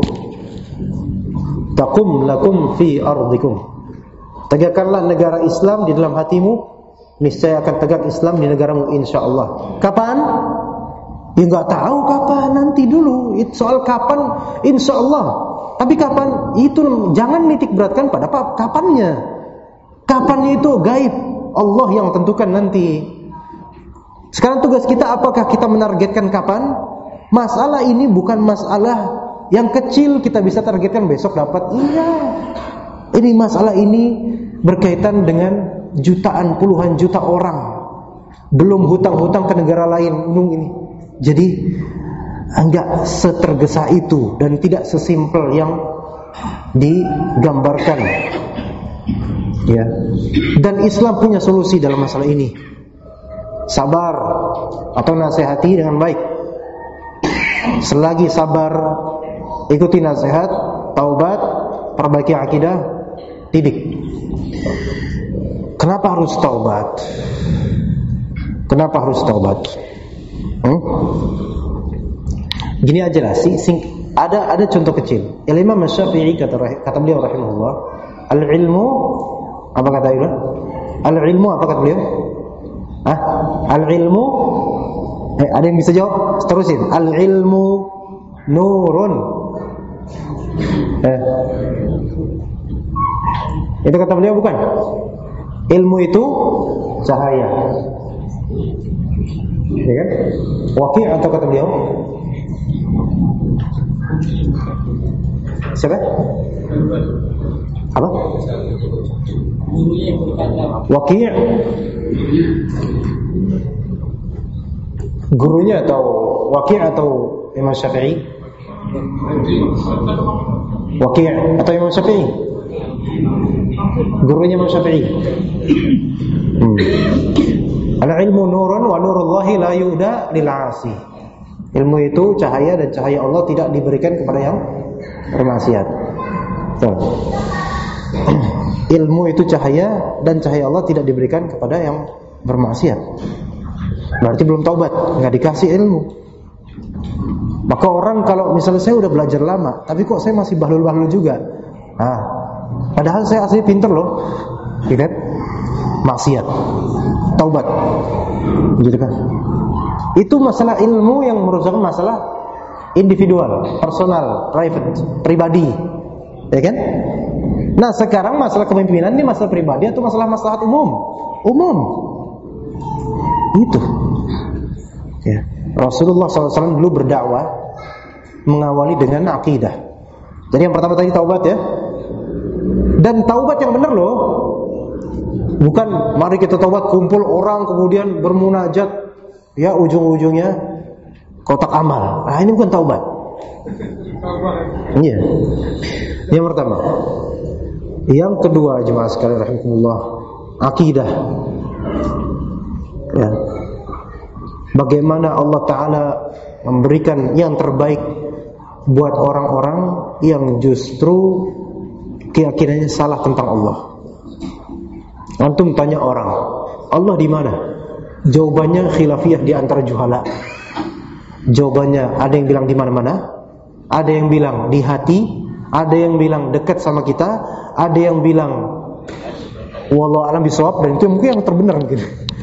taqum lakum fi ardikum. Tegakkanlah negara Islam di dalam hatimu, niscaya akan tegak Islam di negaramu insyaallah. Kapan? Ya nggak tahu kapan, nanti dulu. Soal kapan insyaallah. Tapi kapan itu jangan nitik beratkan pada kapannya. Kapannya itu gaib, Allah yang tentukan nanti. Sekarang tugas kita apakah kita menargetkan kapan? Masalah ini bukan masalah yang kecil kita bisa targetkan besok dapat. Iya. Ini masalah ini berkaitan dengan jutaan, puluhan juta orang. Belum hutang-hutang ke negara lain ini. Jadi enggak setergesa itu dan tidak sesimpel yang digambarkan. Ya. Dan Islam punya solusi dalam masalah ini. Sabar atau nasihati dengan baik. Selagi sabar, ikuti nasihat, taubat, perbaiki akidah, didik. Kenapa harus taubat? Kenapa harus taubat? Gini aja lah, ada contoh kecil. Imam Syafi'i kata beliau rahimahullah, al-ilmu apa kata beliau? Al-ilmu apa kata beliau? Al-ilmu ada yang bisa jawab? Terusin. Al-ilmu nurun. Itu kata beliau bukan? Ilmu itu cahaya. Ya kan? Waqi' atau kata beliau? Siapa? Apa? Waqi'. Gurunya atau Waqi' atau Imam Syafi'i? Waqi' atau Imam Syafi'i? Gurunya Imam Syafi'i. Al-ilmu nurun wa nurullahi la yu'da lil 'asi. Ilmu itu cahaya dan cahaya Allah tidak diberikan kepada yang bermaksiat. Ilmu itu cahaya dan cahaya Allah tidak diberikan kepada yang bermaksiat. Berarti belum taubat, enggak dikasih ilmu. Maka orang kalau misalnya saya udah belajar lama, tapi kok saya masih bahlul-bahlul juga. Padahal saya asli pinter loh. Lihat, maksiat, taubat. Gitu kan? Itu masalah ilmu yang merusak masalah individual, personal, private, pribadi. Ya kan? Nah, sekarang masalah kepemimpinan ini masalah pribadi atau masalah maslahat umum? Umum. Itu. Ya. Rasulullah SAW dulu berdakwah mengawali dengan akidah. Jadi yang pertama tadi taubat ya. Dan taubat yang benar loh. Bukan mari kita taubat kumpul orang kemudian bermunajat, ya ujung-ujungnya kotak amal. Ini bukan taubat. Iya. Yang pertama. Yang kedua jemaah sekalian rahimakumullah, akidah. Ya. Bagaimana Allah Ta'ala memberikan yang terbaik buat orang-orang yang justru keyakinannya salah tentang Allah. Antum tanya orang, Allah di mana? Jawabannya khilafiyah di antara juhala. Jawabannya ada yang bilang di mana-mana, ada yang bilang di hati, ada yang bilang dekat sama kita, ada yang bilang wallahu a'lam bishawab, dan itu mungkin yang terbenar mungkin.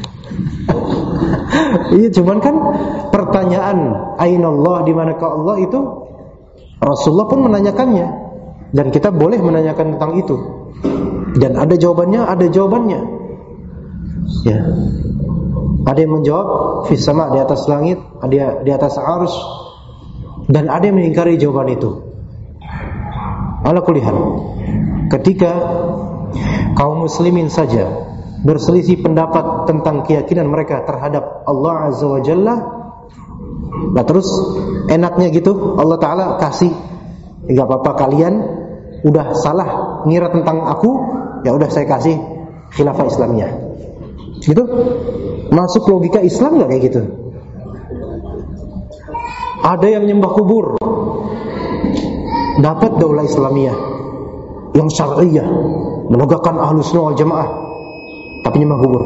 Iya, cuman kan pertanyaan ainallah, di manakah Allah, itu Rasulullah pun menanyakannya, dan kita boleh menanyakan tentang itu. Dan ada jawabannya, ada jawabannya. Ya. Ada yang menjawab fis sama, di atas langit, ada di atas arsy, dan ada yang mengingkari jawaban itu. Ala kulli hal, ketika kaum muslimin saja berselisih pendapat tentang keyakinan mereka terhadap Allah Azza wa Jalla, nah terus enaknya gitu Allah Ta'ala kasih, enggak apa-apa, kalian udah salah ngira tentang aku, ya udah saya kasih khilafah Islamiyah. Gitu? Masuk logika Islam enggak kayak gitu? Ada yang nyembah kubur, dapat daulah Islamiyah yang syar'iyah, menegakkan Ahlus Sunnah wal Jamaah, tapi nyembah kubur.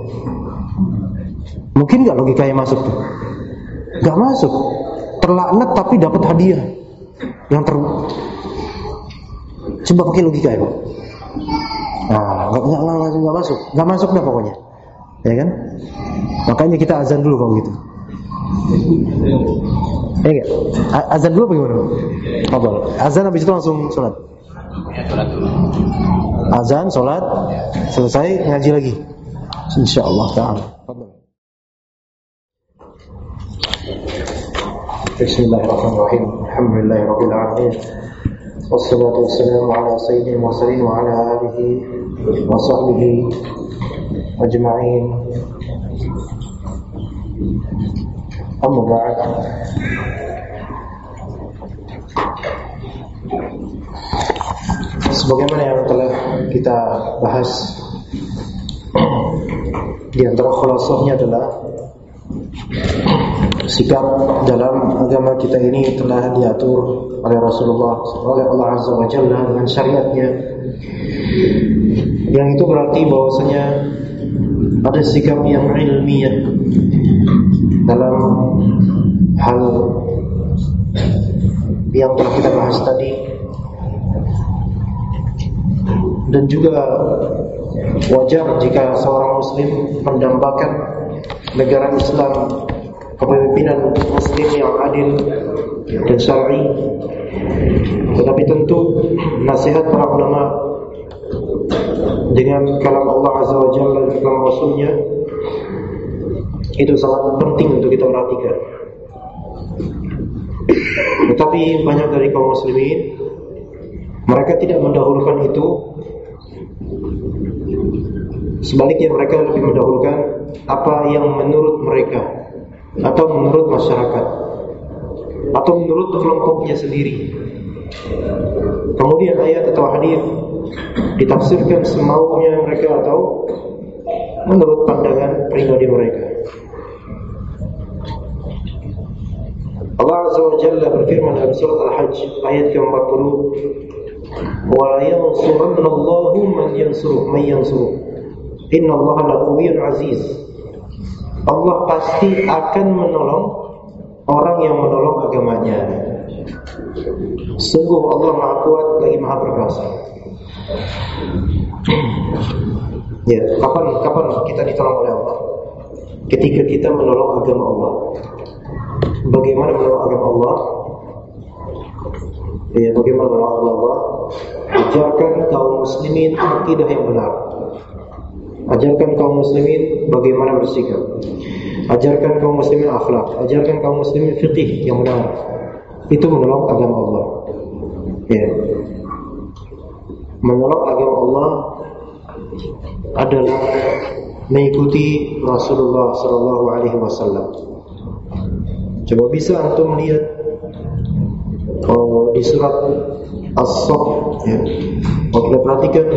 Mungkin enggak logikanya masuk tuh? Enggak masuk. Terlaknat tapi dapat hadiah yang coba pakai logika ya, Pak. Nah, enggak masuk. Enggak masuk dah pokoknya. Ya kan? Makanya kita azan dulu kalau gitu. Ya enggak? Azan dulu bagaimana? Apa? Azan habis itu langsung sholat. Azan, sholat, selesai ngaji lagi. Insyaallah ta'ala. Bismillahirrahmanirrahim. Alhamdulillahirabbil alamin. Wassalatu wassalamu ala sayyidil mursalin wa ala alihi wa sahbihi ajma'in. Amma ba'd. Sebagaimana yang telah kita bahas, di antara khulasahnya adalah sikap dalam agama kita ini telah diatur oleh Rasulullah, oleh Allah Azza wa Jalla dengan syariatnya. Yang itu berarti bahwasanya ada sikap yang ilmiah dalam hal yang telah kita bahas tadi. Dan juga wajar jika seorang muslim mendambakan negara Islam, kepemimpinan muslim yang adil dan syar'i. Tetapi tentu nasihat para ulama dengan kalam Allah Azza wa Jalla dan kalam Rasulnya itu sangat penting untuk kita perhatikan. Tetapi banyak dari kaum muslimin, mereka tidak mendahulukan itu. Sebaliknya mereka lebih mendahulukan apa yang menurut mereka, atau menurut masyarakat, atau menurut kelompoknya sendiri. Kemudian ayat atau hadis ditafsirkan semaunya mereka atau menurut pandangan pribadi mereka. Allah Azza wa Jalla berfirman dalam surat Al-Hajj ayat ke-40, "Wa la yansurannallahu man yansuruh. Innallaha laqawiyyun aziz." Allah pasti akan menolong orang yang menolong agamanya. Sungguh Allah Maha Kuat lagi Maha Perkasa. Ya, kapan kita ditolong oleh Allah? Ketika kita menolong agama Allah. Bagaimana menolong agama Allah? Ya, bagaimana menolong agama Allah? Ajarkan kaum muslimin akidah yang benar. Ajarkan kaum muslimin bagaimana bersikap. Ajarkan kaum muslimin akhlak. Ajarkan kaum muslimin fiqih yang benar. Itu menolong agama Allah. Ya. Menolong agama Allah adalah mengikuti Rasulullah sallallahu alaihi wasallam. Coba bisa antum lihat di surat As-Saff, ya. Kita perhatikan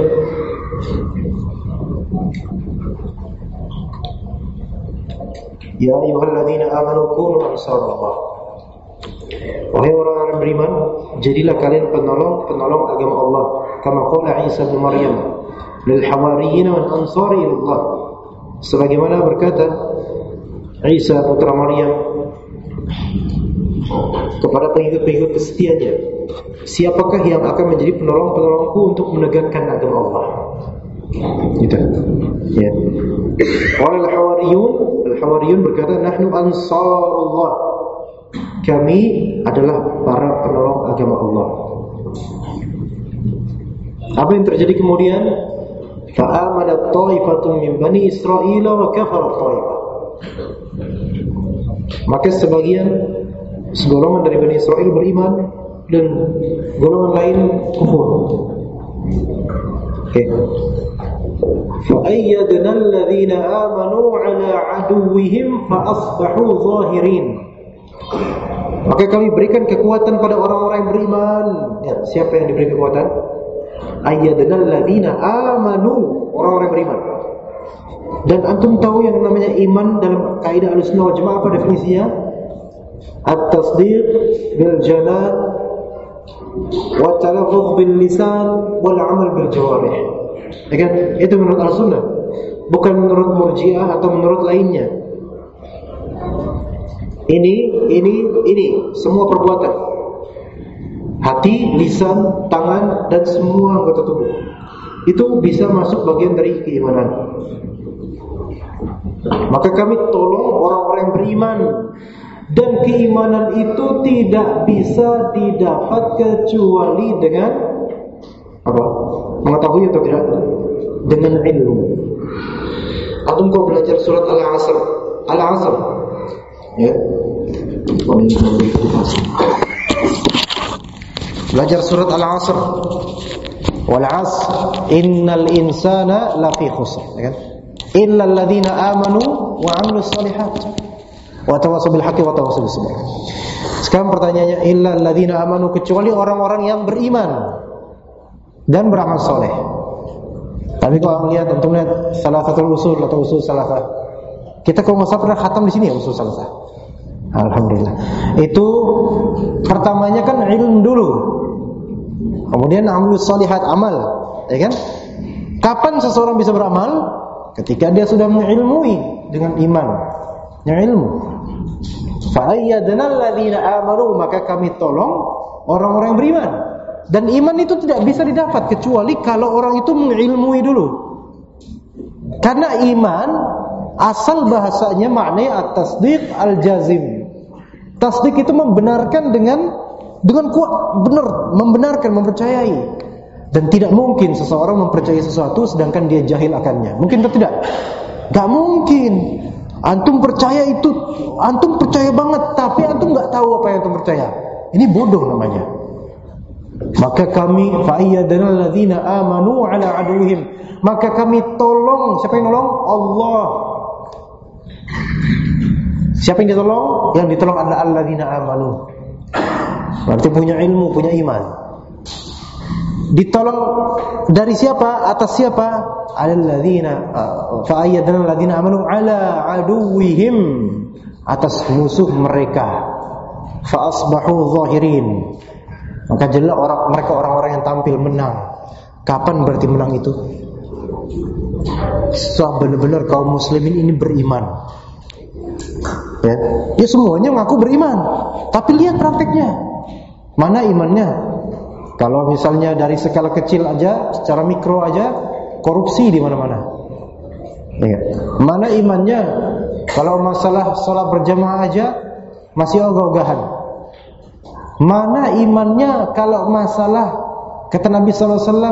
ya ayyuhalladzina amanu kunu ansarallah. Wahai orang-orang beriman, jadilah kalian penolong agama Allah. Kama qala Isa bin Maryam, lil hawariyyin wal ansari ilallah. Sebagaimana berkata Isa putra Maryam kepada pengikut-pengikut kesetianya, siapakah yang akan menjadi penolong-penolongku untuk menegakkan agama Allah? Gitu. Ya. Al-Hawariyun berkata, nahnu ansarullah. Kami adalah para penolong agama Allah. Apa yang terjadi kemudian? Fa'amanat ta'ifatun min bani Israil wa kafarat ta'ifah. Maka segolongan dari Bani Israel beriman dan golongan lain kufur. Okay. فَأَيَّدْنَا الَّذِينَ آمَنُوا عَلَى عَدُوِّهِمْ فَأَصْبَحُوا ظَاهِرِينَ. Maka kami berikan kekuatan pada orang-orang yang beriman. Ya, siapa yang diberi kekuatan? أَيَّدْنَا الَّذِينَ آمَنُوا, orang-orang yang beriman. Dan antum tahu yang namanya iman dalam kaidah Ahlussunnah wal Jamaah apa definisinya? At-tasdiq bil janan wa talaffuz bil lisan wal amal bil jawarih. Ya kan? Itu menurut Ahlussunnah, bukan menurut Murji'ah atau menurut lainnya. Ini semua perbuatan, hati, lisan, tangan dan semua anggota tubuh itu bisa masuk bagian dari keimanan. Maka kami tolong orang-orang yang beriman. Dan keimanan itu tidak bisa didapat kecuali dengan apa? Mengetahui atau tidak? Dengan ilmu. Antum kau belajar surat Al-Asr. Al-Asr. Ya. Belajar surat Al-Asr. Wal 'asr innal insana lafi khusr, ya kan? Illal ladzina amanu wa 'amilus shalihat wa tawassaw bil haqqi wa tawassaw bis sabr. Sekarang pertanyaannya, illal ladzina amanu, kecuali orang-orang yang beriman dan beramal soleh. Tapi kalau melihat, antum lihat salasatul usul atau usul salasah, kita kalau nggak salah pernah khatam di sini ya usul salasah. Alhamdulillah. Itu pertamanya kan ilmu dulu, kemudian amalus shalihat, amal, ya kan? Kapan seseorang bisa beramal? Ketika dia sudah mengilmui dengan iman, yang ilmu. Fa'ayyadna alladzina amanu, maka kami tolong orang-orang yang beriman. Dan iman itu tidak bisa didapat kecuali kalau orang itu mengilmui dulu. Karena iman asal bahasanya maknanya at-tasdiq al-jazim. Tasdiq itu membenarkan dengan kuat, benar, membenarkan, mempercayai. Dan tidak mungkin seseorang mempercayai sesuatu sedangkan dia jahil akannya. Mungkin atau tidak? Gak mungkin. Antum percaya itu, antum percaya banget, tapi antum gak tahu apa yang antum percaya. Ini bodoh namanya. Maka kami fa'ayyadna alladzina amanu ala aduwwihim, maka kami tolong. Siapa yang nolong? Allah. Siapa yang ditolong? Yang ditolong adalah alladzina amanu. Berarti punya ilmu, punya iman. Ditolong dari siapa? Atas siapa? Alladzina fa'ayyadna alladzina amanu ala aduwwihim, atas musuh mereka. Fa asbahu zahirin, maka jelas mereka orang-orang yang tampil menang. Kapan berarti menang itu? So, benar-benar kaum muslimin ini beriman. Ya semuanya ngaku beriman, tapi lihat prakteknya. Mana imannya? Kalau misalnya dari skala kecil aja, secara mikro aja, korupsi di mana-mana. Ya. Mana imannya? Kalau masalah sholat berjamaah aja masih ogah-ogahan. Mana imannya kalau masalah, kata Nabi sallallahu alaihi wasallam,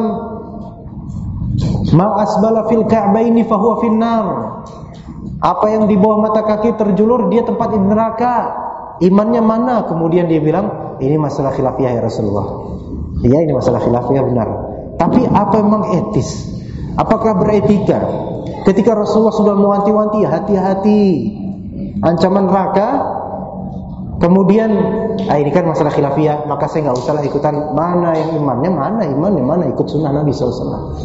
"Ma asbala fil ka'baini fa huwa finnar." Apa yang di bawah mata kaki terjulur, dia tempat di neraka. Imannya mana? Kemudian dia bilang, ini masalah khilafiyah ya Rasulullah. Iya, ini masalah khilafiyah benar. Tapi apa memang etis? Apakah beretika? Ketika Rasulullah sudah mewanti-wanti, hati-hati, ancaman neraka, kemudian ini kan masalah khilafiyah, maka saya nggak usahlah ikutan. Mana yang imannya, mana ikut sunnah Nabi SAW.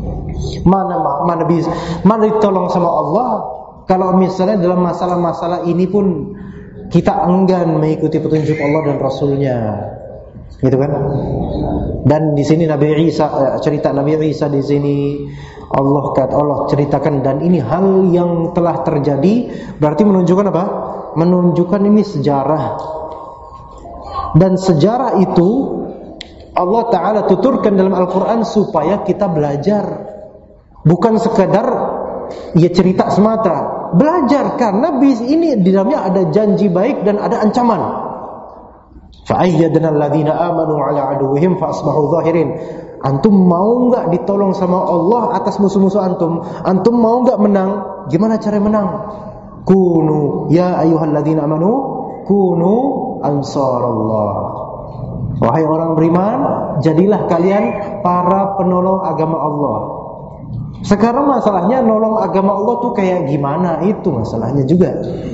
Mana ditolong sama Allah. Kalau misalnya dalam masalah-masalah ini pun kita enggan mengikuti petunjuk Allah dan Rasulnya, gitu kan? Dan di sini Nabi Isa, cerita Nabi Isa di sini Allah ceritakan dan ini hal yang telah terjadi, berarti menunjukkan apa? Menunjukkan ini sejarah. Dan sejarah itu Allah Ta'ala tuturkan dalam Al-Quran supaya kita belajar. Bukan sekadar ya cerita semata, belajar, karena ini di dalamnya ada janji baik dan ada ancaman. Fa'ayyadna alladhina amanu ala aduwwihim fa asbahu zahirin. Antum mau enggak ditolong sama Allah atas musuh-musuh antum? Antum mau enggak menang? Gimana cara menang? Kunu ya ayyuhalladzina amanu kunu ansarallah. Wahai orang beriman, jadilah kalian para penolong agama Allah. Sekarang masalahnya nolong agama Allah tuh kayak gimana, itu masalahnya juga.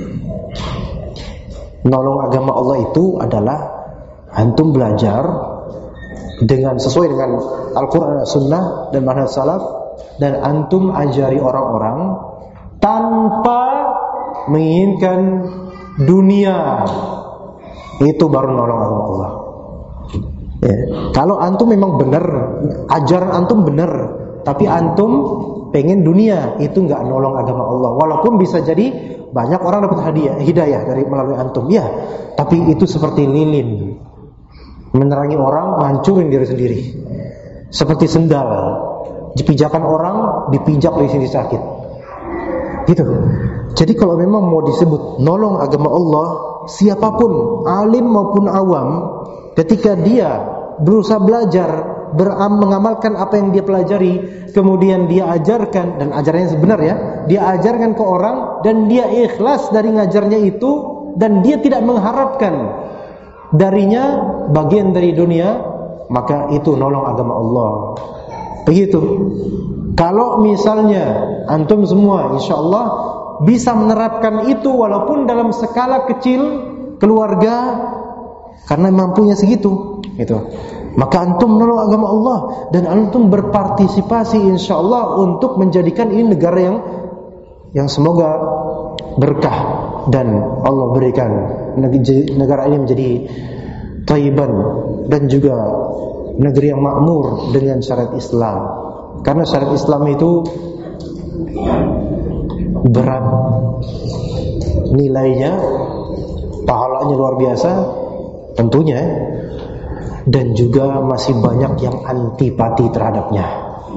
Nolong agama Allah itu adalah antum belajar dengan sesuai dengan Al-Quran dan Sunnah dan manhaj salaf, dan antum ajari orang-orang tanpa menginginkan dunia. Itu baru nolong agama Allah. Ya. Kalau antum memang benar, ajaran antum benar, tapi antum pengen dunia, itu enggak nolong agama Allah. Walaupun bisa jadi banyak orang dapat hidayah dari melalui antum, ya, tapi itu seperti lilin menerangi orang, menghancurin diri sendiri. Seperti sendal, dipijakan orang, dipijak dari sini sakit. Gitu. Jadi kalau memang mau disebut nolong agama Allah, siapapun, alim maupun awam, ketika dia berusaha belajar, mengamalkan apa yang dia pelajari, kemudian dia ajarkan, dan ajarannya sebenar ya, dia ajarkan ke orang, dan dia ikhlas dari ngajarnya itu, dan dia tidak mengharapkan darinya bagian dari dunia, maka itu nolong agama Allah. Begitu. Kalau misalnya antum semua insyaallah bisa menerapkan itu walaupun dalam skala kecil, keluarga, karena mampunya segitu, gitu, maka antum nolong agama Allah dan antum berpartisipasi insyaallah untuk menjadikan ini negara yang semoga berkah dan Allah berikan negara ini menjadi thayyiban dan juga negeri yang makmur dengan syariat Islam. Karena syariat Islam itu berat nilainya, pahalanya luar biasa tentunya, dan juga masih banyak yang antipati terhadapnya.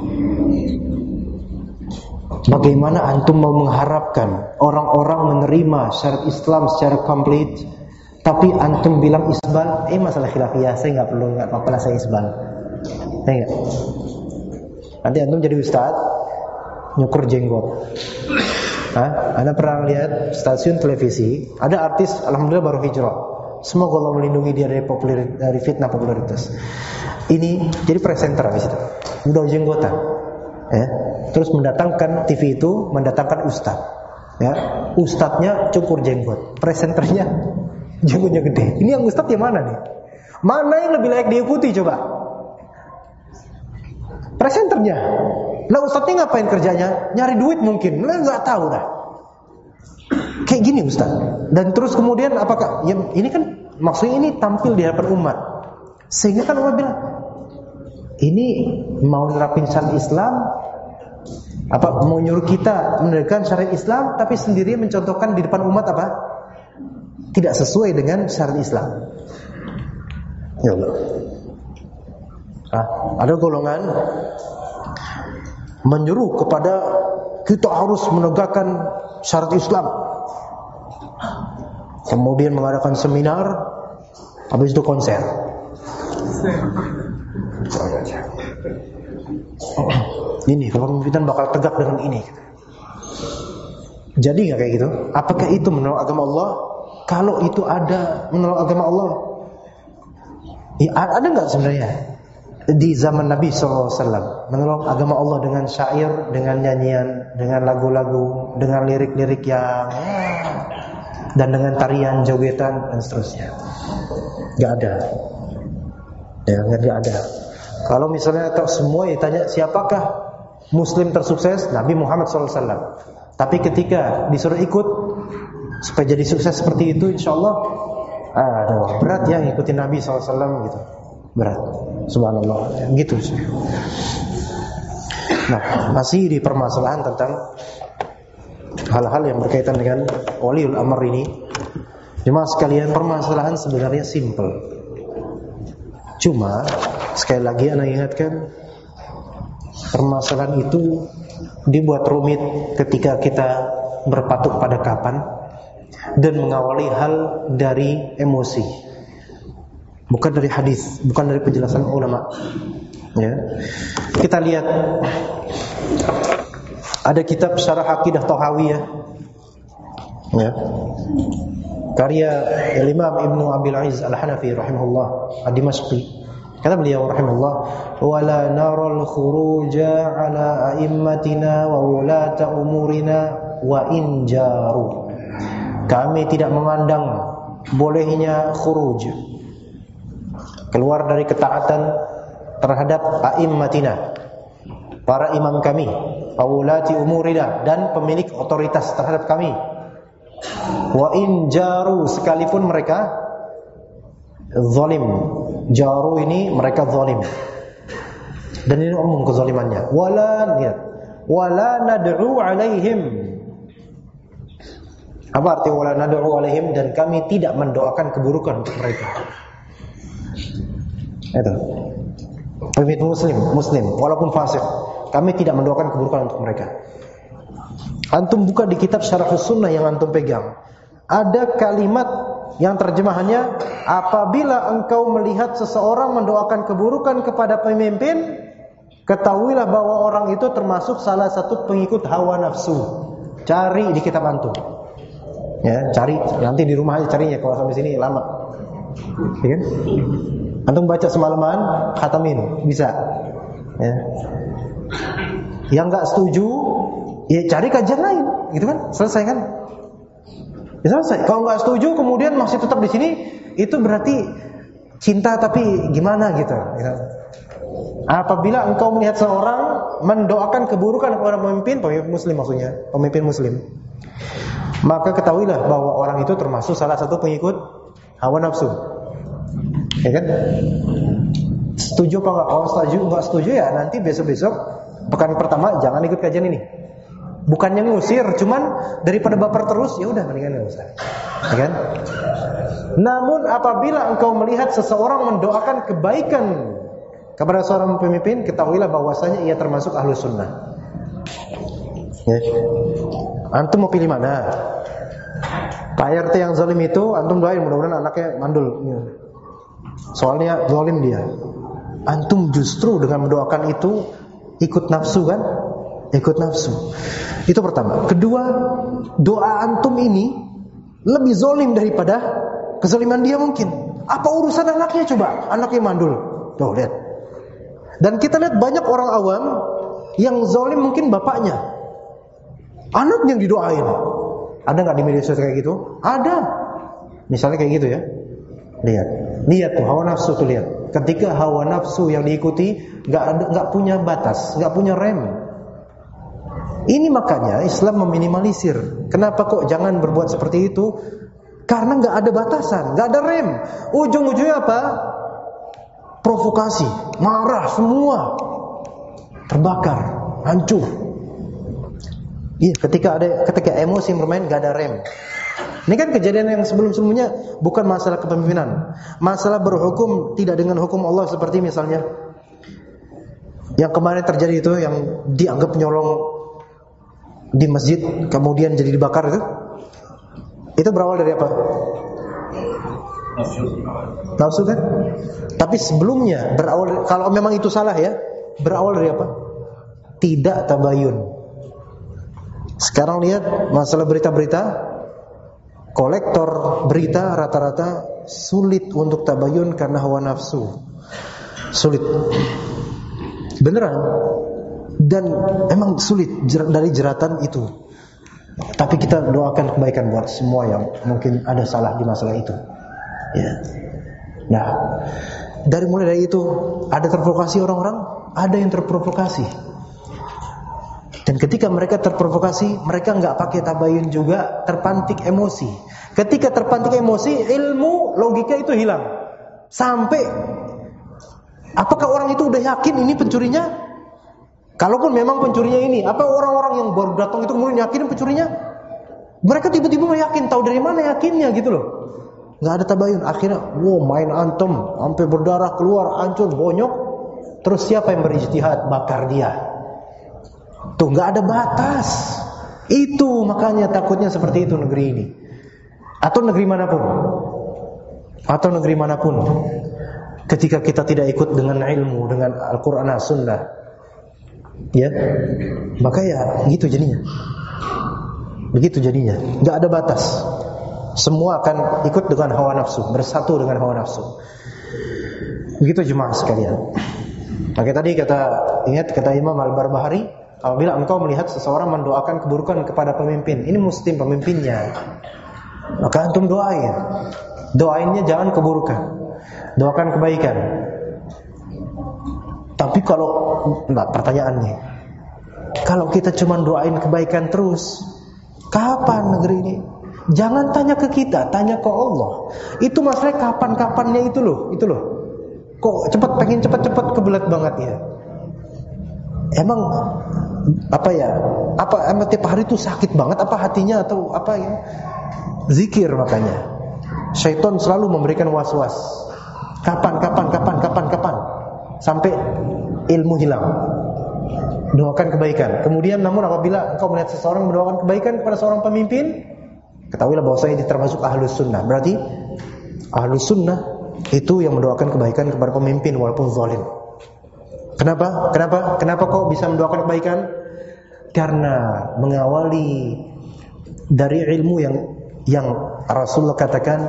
Bagaimana antum mau mengharapkan orang-orang menerima syariat Islam secara komplit, tapi antum bilang isbal, masalah khilafiyah, saya nggak apa-apa lah saya isbal. Enggak. Nanti antum jadi ustaz nyukur jenggot. Anda pernah lihat stasiun televisi, ada artis alhamdulillah baru hijrah. Semoga Allah melindungi dia dari fitnah popularitas. Ini jadi presenter habis itu, udah jenggotan, ya. Terus mendatangkan TV itu mendatangkan ustaz, ya. Ustaznya cukur jenggot, presenternya jenggotnya gede. Ini yang ustaz yang mana nih? Mana yang lebih layak diikuti coba? Presenternya. Lah ustaznya ngapain kerjanya? Nyari duit mungkin. Lah nggak tahu dah. Kayak gini ustaz. Dan terus kemudian apakah? Ya, ini kan maksudnya ini tampil di hadapan umat. Sehingga kan umat bilang, ini mau nerapin syariat Islam, apa mau nyuruh kita menerapkan syariat Islam, tapi sendiri mencontohkan di depan umat apa? Tidak sesuai dengan syariat Islam. Ya Allah. Ada golongan menyuruh kepada kita harus menegakkan syariat Islam, kemudian mengadakan seminar, habis itu konser. Ini kepemimpinan bakal tegak dengan ini. Jadi nggak kayak gitu? Apakah itu menolak agama Allah? Kalau itu ada menolak agama Allah, ya, ada nggak sebenarnya di zaman Nabi SAW menolak agama Allah dengan syair, dengan nyanyian, dengan lagu-lagu, dengan lirik-lirik yang dan dengan tarian, jogetan dan seterusnya? Nggak ada. Ya, nggak ada. Kalau misalnya semua ditanya siapakah Muslim tersukses, Nabi Muhammad SAW. Tapi ketika disuruh ikut supaya jadi sukses seperti itu, insyaallah berat ya ngikutin Nabi SAW gitu. Berat. Subhanallah. Gitu sih. Nah, masih di permasalahan tentang hal-hal yang berkaitan dengan waliul amr ini. Jemaah sekalian, permasalahan sebenarnya simple. Cuma sekali lagi ana ingatkan, permasalahan itu dibuat rumit ketika kita berpatuk pada kapan dan mengawali hal dari emosi, bukan dari hadis, bukan dari penjelasan ulama. Ya. Kita lihat ada kitab Syarah Aqidah Thahawiyah, ya, karya Imam Ibnu Abil Aziz Al-Hanafi rahimahullah Ad-Dimashqi. Kata beliau rahimahullah, "Wala naral khuruja ala a'immatina wa ulata umurina wa in jaru." Kami tidak memandang bolehnya khuruj, keluar dari ketaatan terhadap a'immatina, para imam kami, awlati umurina, dan pemilik otoritas terhadap kami, wa in jaru, sekalipun mereka zalim. Jaru ini mereka zalim, dan ini umum kezalimannya. Wala nad'u alaihim. Apa arti wala nad'u alaihim? Dan kami tidak mendoakan keburukan untuk mereka. Itu pemimpin muslim walaupun fasik, kami tidak mendoakan keburukan untuk mereka. Antum buka di kitab Syarahus Sunnah yang antum pegang, ada kalimat yang terjemahannya, apabila engkau melihat seseorang mendoakan keburukan kepada pemimpin, ketahuilah bahwa orang itu termasuk salah satu pengikut hawa nafsu. Cari di kitab antum, ya, cari nanti di rumah aja carinya, kalau sampai sini lama, ya kan? Antum baca semalaman, khatamin, bisa. Ya. Yang nggak setuju, ya cari kajian lain, gitu kan? Selesai kan? Ya selesai. Kalau nggak setuju, kemudian masih tetap di sini, itu berarti cinta tapi gimana gitu. Apabila engkau melihat seorang mendoakan keburukan kepada pemimpin muslim, maksudnya pemimpin muslim, maka ketahuilah bahwa orang itu termasuk salah satu pengikut hawa nafsu. Ya kan? Setuju apa enggak? Kalau enggak setuju ya nanti besok-besok pekan pertama jangan ikut kajian ini. Bukannya ngusir, cuman daripada baper terus, ya udah mendingan enggak usah. Ya kan? Namun apabila engkau melihat seseorang mendoakan kebaikan kepada seorang pemimpin, ketahuilah bahwasanya ia termasuk ahlus sunnah. Ya. Antum mau pilih mana? Pak RT yang zalim itu antum doain mudah-mudahan anaknya mandul. Soalnya zalim dia. Antum justru dengan mendoakan itu ikut nafsu kan? Ikut nafsu. Itu pertama. Kedua, doa antum ini lebih zalim daripada kezaliman dia mungkin. Apa urusan anaknya coba? Anaknya mandul. Tuh lihat. Dan kita lihat banyak orang awam yang zalim mungkin bapaknya. Anaknya yang didoain. Ada enggak di media sosial kayak gitu? Ada. Misalnya kayak gitu ya. Lihat tuh hawa nafsu tuh, lihat. Ketika hawa nafsu yang diikuti enggak punya batas, enggak punya rem. Ini makanya Islam meminimalisir. Kenapa kok jangan berbuat seperti itu? Karena enggak ada batasan, enggak ada rem. Ujung-ujungnya apa? Provokasi, marah semua. Terbakar, hancur. Iya, ketika emosi bermain enggak ada rem. Ini kan kejadian yang sebelum-sebelumnya bukan masalah kepemimpinan, masalah berhukum tidak dengan hukum Allah, seperti misalnya yang kemarin terjadi itu, yang dianggap nyolong di masjid kemudian jadi dibakar itu berawal dari apa? Nafsu kan? Tapi sebelumnya berawal, kalau memang itu salah ya, berawal dari apa? Tidak tabayun. Sekarang lihat masalah berita-berita, kolektor berita rata-rata sulit untuk tabayun karena hawa nafsu. Sulit. Beneran. Dan emang sulit dari jeratan itu. Tapi kita doakan kebaikan buat semua yang mungkin ada salah di masalah itu. Ya. Nah, mulai dari itu ada terprovokasi orang-orang, ada yang terprovokasi. Dan ketika mereka terprovokasi, mereka enggak pakai tabayun juga, terpantik emosi. Ketika terpantik emosi, ilmu, logika itu hilang. Sampai apakah orang itu udah yakin ini pencurinya? Kalaupun memang pencurinya ini, apa orang-orang yang baru datang itu kemudian yakinin pencurinya? Mereka tiba-tiba yakin, tahu dari mana yakinnya gitu loh. Nggak ada tabayun. Akhirnya, main antem, sampai berdarah keluar, hancur, bonyok. Terus siapa yang berijtihad? Bakar dia. Tuh nggak ada batas. Itu makanya takutnya seperti itu negeri ini. Atau negeri manapun. Ketika kita tidak ikut dengan ilmu, dengan Al-Quran dan Sunnah, ya, maka ya gitu jadinya. Begitu jadinya, nggak ada batas. Semua akan ikut dengan hawa nafsu, bersatu dengan hawa nafsu. Begitu jemaah sekalian. Maka tadi kata Imam Al-Barbahari, apabila engkau melihat seseorang mendoakan keburukan kepada pemimpin, ini muslim pemimpinnya, maka antum doainnya jangan keburukan, doakan kebaikan. Tapi pertanyaannya, kalau kita cuma doain kebaikan terus, kapan negeri ini? Jangan tanya ke kita, tanya ke Allah. Itu masalah kapan-kapannya itu loh. Kok pengen cepat kebelet banget ya? Emang emang tiap hari itu sakit banget apa hatinya atau apa ya? Zikir makanya. Syaitan selalu memberikan was-was. Kapan sampai ilmu hilang. Doakan kebaikan. Kemudian namun apabila engkau melihat seseorang mendoakan kebaikan kepada seorang pemimpin, ketahuilah bahwasanya dia termasuk ahlus sunnah. Berarti ahlus sunnah itu yang mendoakan kebaikan kepada pemimpin walaupun zalim. Kenapa kau bisa mendoakan kebaikan? Karena mengawali dari ilmu yang Rasulullah katakan,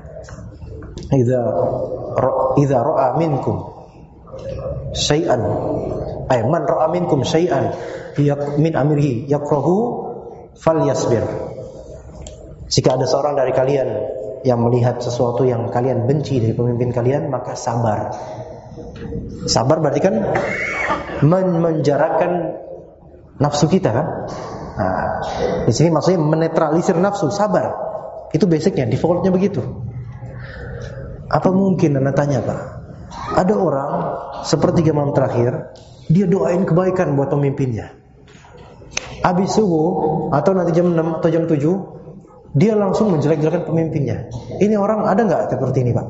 idza ra'a minkum syai'an, man ra'a minkum syai'an min amrihi yakrahu falyasbir. Jika ada seorang dari kalian yang melihat sesuatu yang kalian benci dari pemimpin kalian, maka sabar. Sabar berarti kan menjarakan nafsu kita kan? Nah, di sini maksudnya menetralisir nafsu, sabar. Itu basicnya, defaultnya begitu. Apa mungkin Anda tanya Pak? Ada orang sepertiga malam terakhir, dia doain kebaikan buat pemimpinnya. Habis subuh atau nanti jam 6 atau jam 7, dia langsung menjelek-jelekan pemimpinnya. Ini orang ada nggak seperti ini Pak?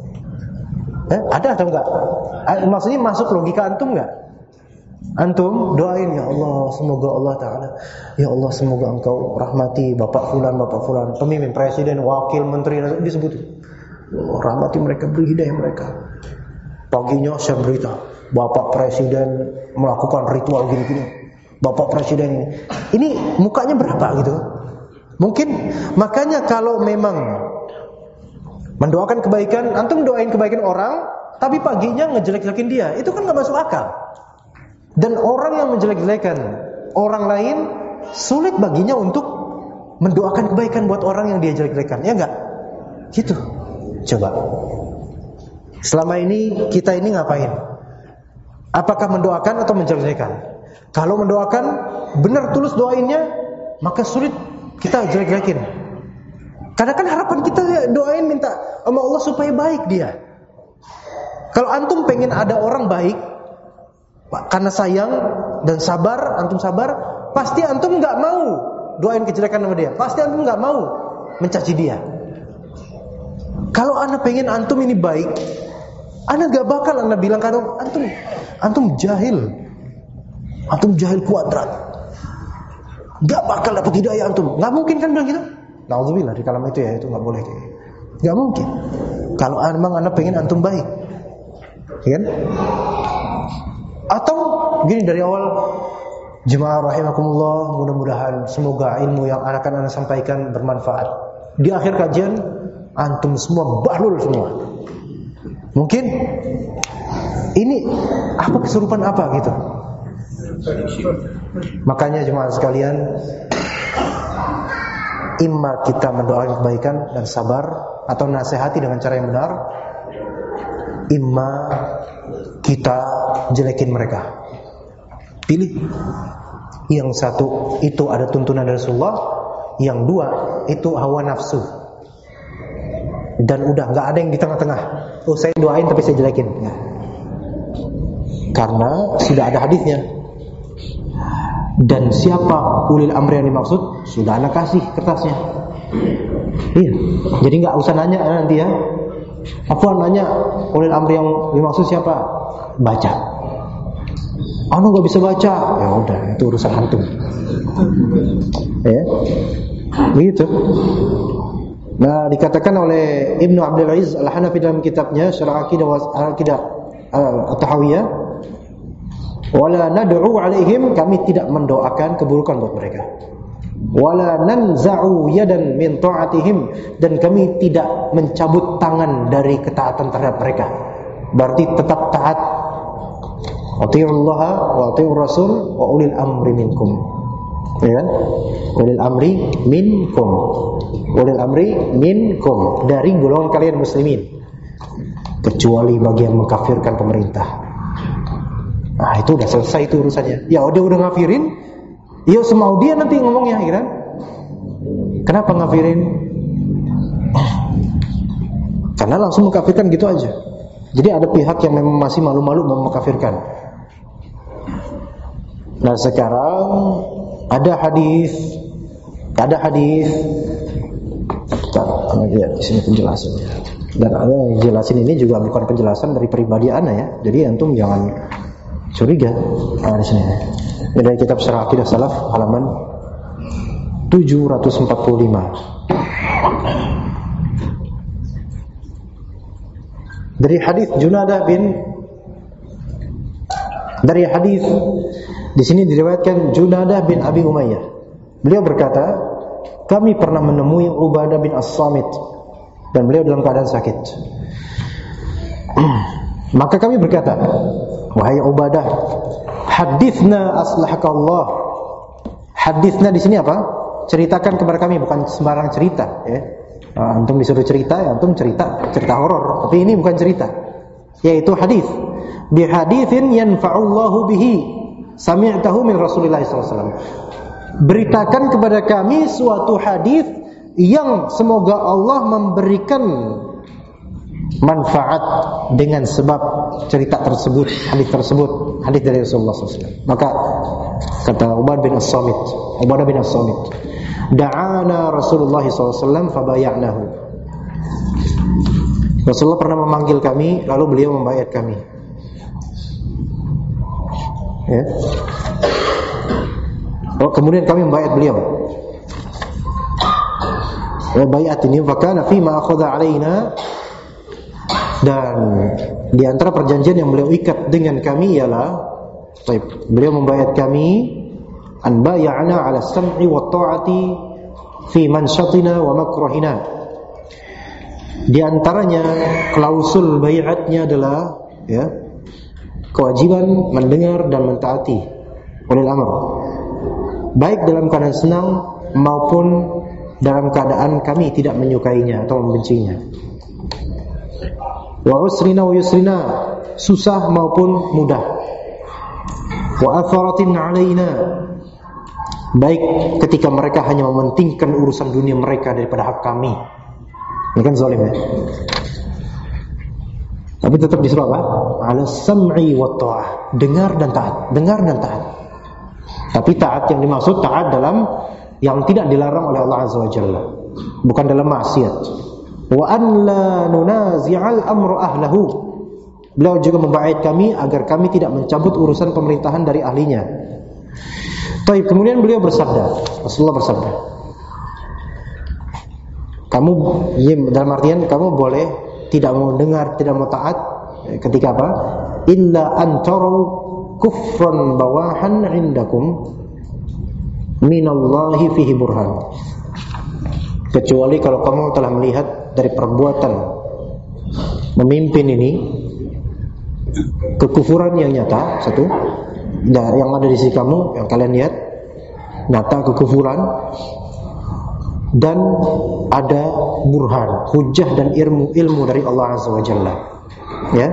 Ada atau enggak? Maksudnya masuk logika antum enggak? Antum doain, ya Allah, semoga Allah Ta'ala, ya Allah semoga engkau rahmati Bapak Fulan, pemimpin, presiden, wakil, menteri, disebut, rahmati mereka, beri hidayah mereka. Paginya saya berita, Bapak Presiden melakukan ritual gini-gini, Bapak Presiden ini. Ini mukanya berapa gitu? Mungkin, makanya kalau memang mendoakan kebaikan, antum doain kebaikan orang, tapi paginya ngejelek-jelekin dia, itu kan gak masuk akal. Dan orang yang menjelek-jelekan orang lain, sulit baginya untuk mendoakan kebaikan buat orang yang dia jelek-jelekan, ya enggak? Gitu. Coba. Selama ini kita ini ngapain? Apakah mendoakan atau menjelek-jelekan? Kalau mendoakan, benar tulus doainnya, maka sulit kita jelek-jelekin. Karena kan harapan kita doain minta sama Allah supaya baik dia. Kalau antum pengen ada orang baik, karena sayang dan sabar, antum sabar, pasti antum nggak mau doain kejelekan sama dia. Pasti antum nggak mau mencaci dia. Kalau anda pengen antum ini baik, anda nggak bakal anda bilang kalau antum jahil kuadrat, nggak bakal dapat hidayah antum. Nggak mungkin kan bilang gitu. Nauzubillah di kalam itu ya, itu nggak boleh. Nggak mungkin. Kalau memang anda pengen antum baik, kan? Atau gini dari awal, jemaah rahimakumullah, mudah-mudahan semoga ilmu yang akan anda sampaikan bermanfaat. Di akhir kajian antum semua bahlul semua. Mungkin ini apa kesurupan apa gitu. Makanya jemaah sekalian, imma kita mendoakan kebaikan dan sabar atau nasihati dengan cara yang benar, imma kita jelekin mereka. Pilih. Yang satu itu ada tuntunan dari Rasulullah, yang dua itu hawa nafsu. Dan udah nggak ada yang di tengah-tengah. Oh saya doain tapi saya jelekin. Ya. Karena sudah ada hadisnya. Dan siapa ulil amri yang dimaksud? Sudah anak kasih kertasnya. Iya. Jadi nggak usah nanya nanti ya. Apa nanya ulil amri yang dimaksud siapa? Baca. Anu nggak bisa baca. Ya udah, itu urusan antum. Ya. Begitu. Nah, dikatakan oleh Ibnu Abdul Aziz Al-Hanafi dalam kitabnya Syarah Aqidah At-Tahawiyah, wala nad'u alaihim, kami tidak mendoakan keburukan buat mereka. Wala nanza'u yadan min ta'atihim, dan kami tidak mencabut tangan dari ketaatan terhadap mereka. Berarti tetap taat. Atiullaha wa atiur rasul wa ulil amri minkum. Ya kan? Ulil amri minkum. Ulil amri minkum, dari golongan kalian muslimin, kecuali bagi yang mengkafirkan pemerintah. Nah, itu udah selesai itu urusannya. Ya udah ngafirin, ya semau dia nanti ngomongnya, ya kan? Kenapa ngafirin? Karena langsung mengkafirkan gitu aja. Jadi ada pihak yang memang masih malu-malu mau mengkafirkan. Nah, sekarang ada hadis. Lihat di sini penjelasannya. Dan ada yang jelasin ini juga bukan penjelasan dari pribadi ana ya. Jadi antum jangan curiga. Di sini. Ini dari kitab Syarah Aqidah Salaf halaman 745. Dari hadis Junadah di sini diriwayatkan Junadah bin Abi Umayyah. Beliau berkata, kami pernah menemui Ubadah bin As-Samit dan beliau dalam keadaan sakit. Maka kami berkata, wahai Ubadah, hadithna aslahakallah. Hadithna di sini apa? Ceritakan kepada kami, bukan sembarang cerita ya. Antum disuruh cerita, ya antum cerita horor, tapi ini bukan cerita. Yaitu hadis. Bi haditsin yanfa'ullahu bihi sami'tahu min Rasulillah SAW. Beritakan kepada kami suatu hadis yang semoga Allah memberikan manfaat dengan sebab cerita tersebut, hadis tersebut, hadis dari Rasulullah SAW. Maka kata Ubadah bin As-Samit, da'ana Rasulullah SAW fabaya'nahu. Rasulullah pernah memanggil kami, lalu beliau membayat kami. Ya. Kemudian kami membayat beliau. Bayat ini fakana fi ma akhadha alaina, dan di antara perjanjian yang beliau ikat dengan kami ialah beliau membayat kami an bay'ana 'ala sam'i wa ta'ati fi manshatina wa makrahina. Di antaranya klausul bai'atnya adalah ya, kewajiban mendengar dan mentaati ulil amr, baik dalam keadaan senang maupun dalam keadaan kami tidak menyukainya atau membencinya. Wa usrina wa yusrina, susah maupun mudah. Wa atharatin alaina, baik ketika mereka hanya mementingkan urusan dunia mereka daripada hak kami. Ini kan zalim ya. Tapi tetap disuruh apa? Ala sam'i wa ta'ah, dengar dan taat. Tapi taat yang dimaksud taat dalam yang tidak dilarang oleh Allah Azza wa Jalla, bukan dalam maksiat. Wa an la nunazi'al amru ahlahu. Beliau juga membait kami agar kami tidak mencabut urusan pemerintahan dari ahlinya. Taib, kemudian beliau Rasulullah bersabda, kamu dalam artian kamu boleh tidak mau dengar, tidak mau taat ketika apa? Illa an taru kufran bawahan indakum minallahi fihi burhan. Kecuali kalau kamu telah melihat dari perbuatan memimpin ini kekufuran yang nyata, satu, yang ada di sisi kamu, yang kalian lihat nyata kekufuran, dan ada burhan, hujah dan ilmu dari Allah Azza wa Jalla. Ya,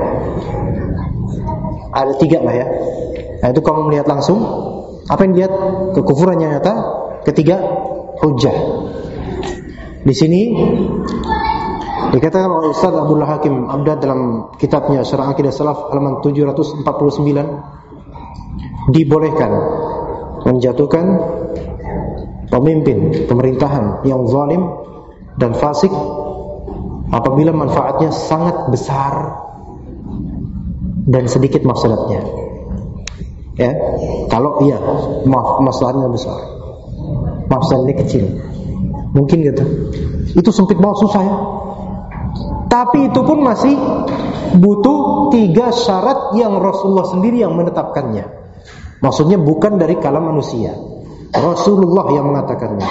ada 3 lah ya. Nah, itu kamu melihat langsung, apa yang dilihat? Kekufuran yang nyata. Ketiga, hujah. Di sini dikatakan oleh Ustaz Abdullah Hakim Abdad dalam kitabnya Syarah Aqidah Salaf halaman 749, dibolehkan menjatuhkan pemimpin pemerintahan yang zalim dan fasik apabila manfaatnya sangat besar dan sedikit mafsadatnya. Ya, kalau iya masalahnya besar, mafsadatnya kecil, mungkin gitu. Itu sempit banget, susah ya. Tapi itu pun masih butuh 3 syarat yang Rasulullah sendiri yang menetapkannya. Maksudnya bukan dari kalam manusia, Rasulullah yang mengatakannya.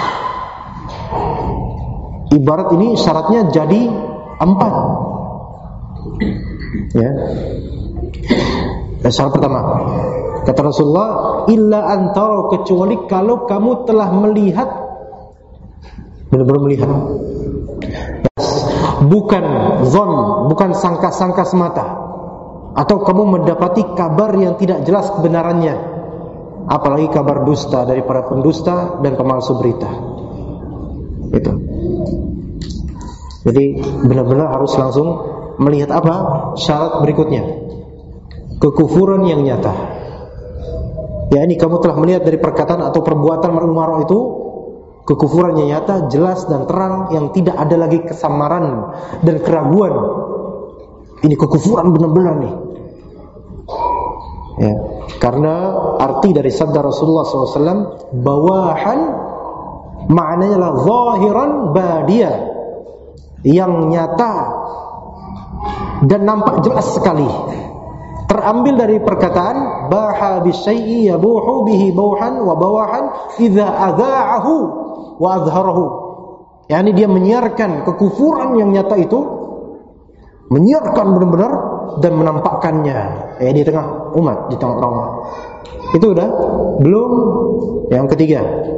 Ibarat ini syaratnya jadi 4. Ya. Syarat pertama, kata Rasulullah, illa antara, kecuali kalau kamu telah melihat, benar-benar melihat, bukan zon, bukan sangka-sangka semata, atau kamu mendapati kabar yang tidak jelas kebenarannya, apalagi kabar dusta dari para pendusta dan pemalsu berita. Itu. Jadi benar-benar harus langsung melihat apa? Syarat berikutnya, kekufuran yang nyata. Ya, ini kamu telah melihat dari perkataan atau perbuatan mar'u itu kekufuran yang nyata, jelas dan terang, yang tidak ada lagi kesamaran dan keraguan. Ini kekufuran benar-benar nih. Ya, karena arti dari sabda Rasulullah SAW, bawahan maknanya adalah zahiran badia, yang nyata dan nampak jelas sekali. Terambil dari perkataan baha bisyai'i yabuhu bihi bauhan wa bawahan idza adha'ahu wa azharahu. Yani dia menyiarkan kekufuran yang nyata itu, menyiarkan benar-benar dan menampakkannya di tengah umat, di tengah orang. Itu udah belum. Yang ketiga,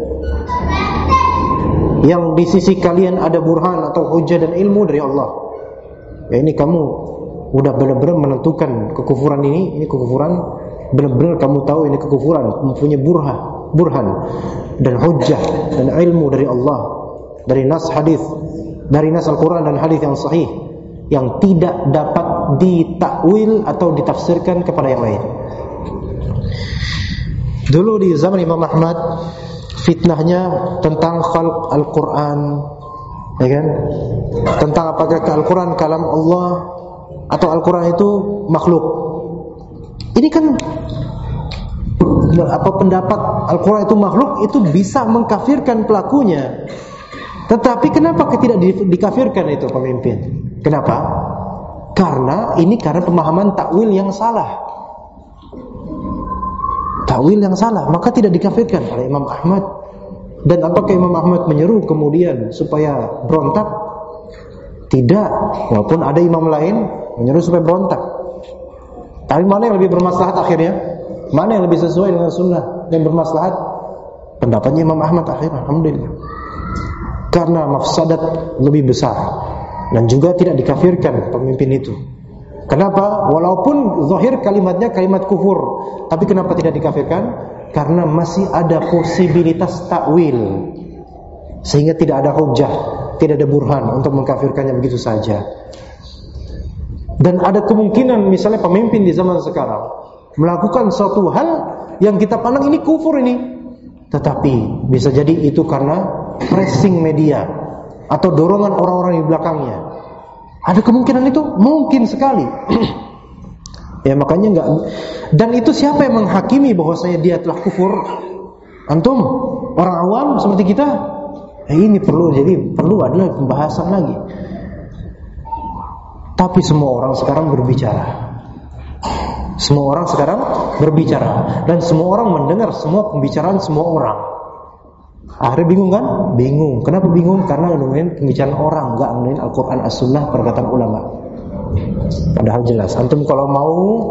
yang di sisi kalian ada burhan atau hujah dan ilmu dari Allah. Ya, ini kamu udah benar-benar menentukan kekufuran ini kekufuran, benar-benar kamu tahu ini kekufuran, mempunyai burhan dan hujjah dan ilmu dari Allah, dari nas hadis, dari nas Al-Quran dan hadis yang sahih, yang tidak dapat ditakwil atau ditafsirkan kepada yang lain. Dulu di zaman Imam Ahmad, fitnahnya tentang khalq Al-Quran, ya kan? Tentang apakah Al-Quran kalam Allah atau Al-Quran itu makhluk. Ini kan apa pendapat Al-Quran itu makhluk itu bisa mengkafirkan pelakunya. Tetapi kenapa tidak dikafirkan itu pemimpin? Kenapa? Karena pemahaman takwil yang salah. Takwil yang salah, maka tidak dikafirkan oleh Imam Ahmad. Dan apakah Imam Ahmad menyeru kemudian supaya berontak? Tidak, walaupun ada imam lain menyeru supaya berontak. Tapi mana yang lebih bermaslahat akhirnya? Mana yang lebih sesuai dengan sunnah dan bermaslahat? Pendapatnya Imam Ahmad akhirnya, alhamdulillah. Karena mafsadat lebih besar dan juga tidak dikafirkan pemimpin itu. Kenapa? Walaupun zahir kalimatnya kalimat kufur, tapi kenapa tidak dikafirkan? Karena masih ada posibilitas takwil, sehingga tidak ada hujjah, tidak ada burhan untuk mengkafirkannya begitu saja. Dan ada kemungkinan misalnya pemimpin di zaman sekarang melakukan suatu hal yang kita pandang ini kufur ini, tetapi bisa jadi itu karena pressing media atau dorongan orang-orang di belakangnya. Ada kemungkinan itu, mungkin sekali. Ya, makanya enggak. Dan itu siapa yang menghakimi bahwasanya dia telah kufur? Antum, orang awam seperti kita. Ini perlu adalah pembahasan lagi. Tapi semua orang sekarang berbicara. Semua orang sekarang berbicara dan semua orang mendengar semua pembicaraan semua orang. Akhirnya bingung kan? Bingung. Kenapa bingung? Karena dengerin pembicaraan orang, enggak dengerin Al-Quran As-Sunnah perkataan ulama. Padahal jelas. Antum kalau mau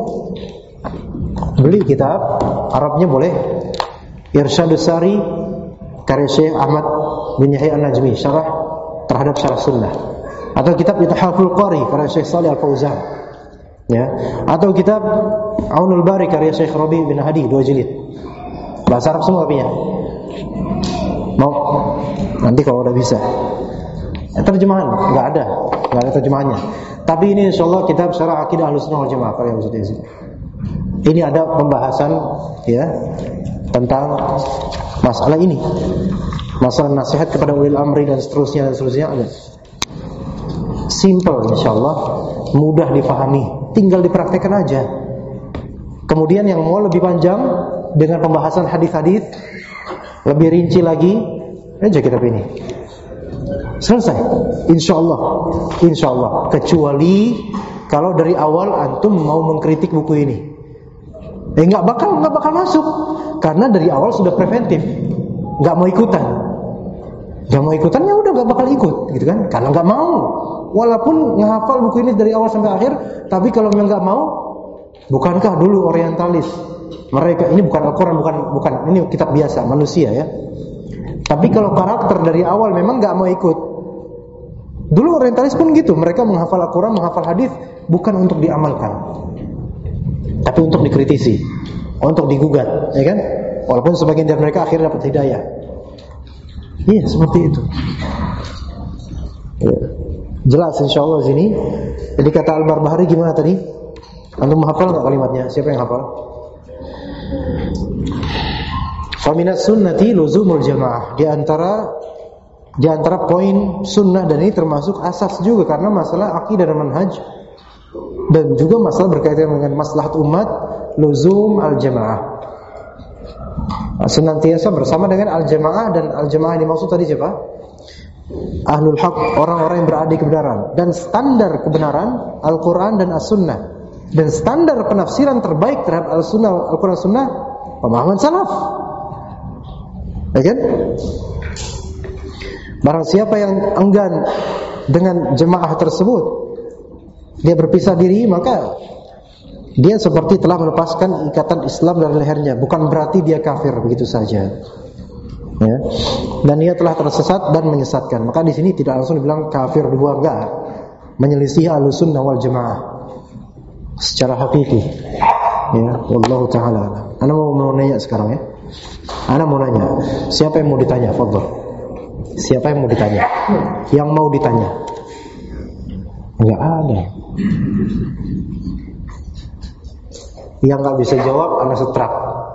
beli kitab Arabnya boleh. Irsyadus Sari karya Syekh Ahmad bin Yahya An-Najmi, syarah terhadap syarah sunnah. Atau kitab Ithaful Qari karya Syekh Shalih Al-Fauzan. Ya. Atau kitab Aunul Bari karya Syekh Rabi bin Hadi, 2 jilid. Bahasa Arab semua punya. Mau? Nanti kalau udah bisa. Terjemahan enggak ada terjemahannya. Tapi ini insyaallah kitab Syarah Aqidah Ahlussunnah wal Jamaah karya Ustaz Yazid. Ini ada pembahasan ya tentang masalah ini, masalah nasihat kepada ulil amri dan seterusnya ada. Simple insyaallah, mudah dipahami, tinggal dipraktekkan aja. Kemudian yang mau lebih panjang dengan pembahasan hadis-hadis lebih rinci lagi, aja kitab ini. Selesai. Insyaallah. Kecuali kalau dari awal antum mau mengkritik buku ini, nggak bakal masuk, karena dari awal sudah preventif, nggak mau ikutan ya udah nggak bakal ikut, gitu kan? Karena nggak mau, walaupun ngehafal buku ini dari awal sampai akhir, tapi kalau memang nggak mau, bukankah dulu orientalis mereka ini bukan Al-Quran, bukan ini kitab biasa manusia ya. Tapi kalau karakter dari awal memang nggak mau ikut. Dulu orientalis pun gitu, mereka menghafal Al-Quran, menghafal hadis bukan untuk diamalkan, tapi untuk dikritisi, untuk digugat, ya kan? Walaupun sebagian dari mereka akhirnya dapat hidayah. Iya, seperti itu. Ya. Jelas insyaallah sini. Jadi kata Al-Barbahari gimana tadi? Antum menghafal enggak kalimatnya? Siapa yang hafal? Fa minas sunnati luzumul jamaah. Di antara poin sunnah, dan ini termasuk asas juga karena masalah akidah dan manhaj, dan juga masalah berkaitan dengan maslahat umat, luzum al-jamaah. Senantiasa bersama dengan al-jamaah, dan al-jamaah ini maksud tadi siapa? Ahlul haq, orang-orang yang berada di kebenaran. Dan standar kebenaran Al-Quran dan As-Sunnah, dan standar penafsiran terbaik terhadap Al-Sunnah, Al-Quran Sunnah, pemahaman salaf, ya kan? Barang siapa yang enggan dengan jemaah tersebut, dia berpisah diri, maka dia seperti telah melepaskan ikatan Islam dari lehernya. Bukan berarti dia kafir begitu saja, ya. Dan dia telah tersesat dan menyesatkan. Maka di sini tidak langsung dibilang kafir dua, enggak. Menyelisihi Ahlussunnah wal Jamaah secara hakiki, ya. Wallahu taala. Ana mau nanya sekarang ya. Ana mau nanya, siapa yang mau ditanya? Fadhil. Siapa yang mau ditanya? Yang mau ditanya? Enggak ada. Yang nggak bisa jawab, Anda setrak.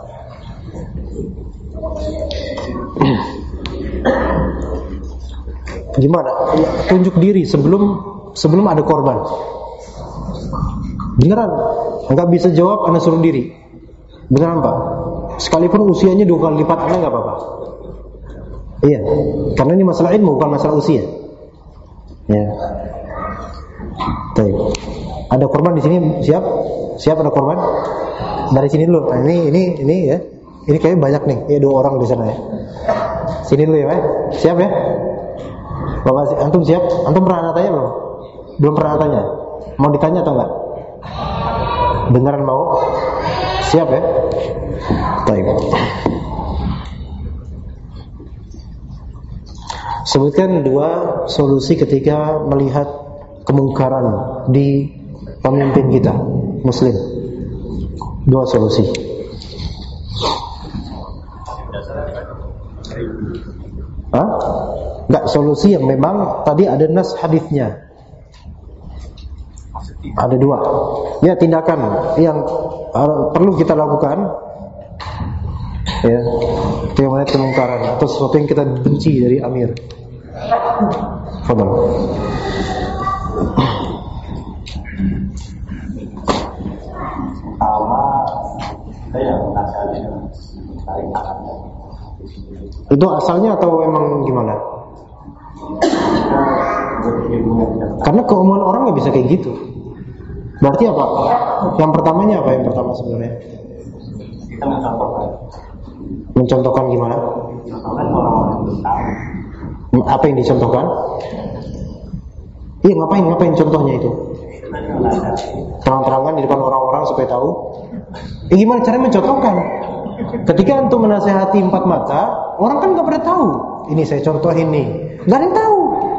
Gimana? Tunjuk diri sebelum ada korban. Beneran? Nggak bisa jawab, Anda suruh diri. Beneran Pak? Sekalipun usianya 2 kali lipat Anda, nggak apa-apa. Iya, karena ini masalah ilmu, bukan masalah usia. Ya. Baik. Ada korban di sini, siap? Siap ada korban? Dari sini dulu. Nah, ini ya. Ini kayaknya banyak nih. Ya 2 orang di sana ya. Sini dulu ya, Pak. Siap ya? Bapak, antum siap? Antum pernah tanya belum? Belum pernah tanya. Mau ditanya atau enggak? Beneran mau? Siap ya? Baik. Sebutkan 2 solusi ketika melihat kemungkaran di pemimpin kita, Muslim. 2 solusi. Enggak, solusi yang memang tadi ada nas hadisnya. Ada 2. Ya, tindakan yang perlu kita lakukan, ya, ketika melihat kemungkaran atau sesuatu yang kita benci dari amir. Fadhal. Itu asalnya atau emang gimana? Karena keumuman orang nggak bisa kayak gitu. Berarti apa? Yang pertamanya apa? Yang pertama sebenarnya? Kita mencontohkan. Mencontohkan gimana? Mencontohkan orang-orang yang tahu. Apa yang dicontohkan? Iya, ngapain contohnya itu? Terang-terangan di depan orang-orang supaya tahu. Gimana caranya mencontohkan? Ketika antum menasehati 4 mata, orang kan nggak pada tahu. Ini saya contohin nih, nggak ada yang tahu.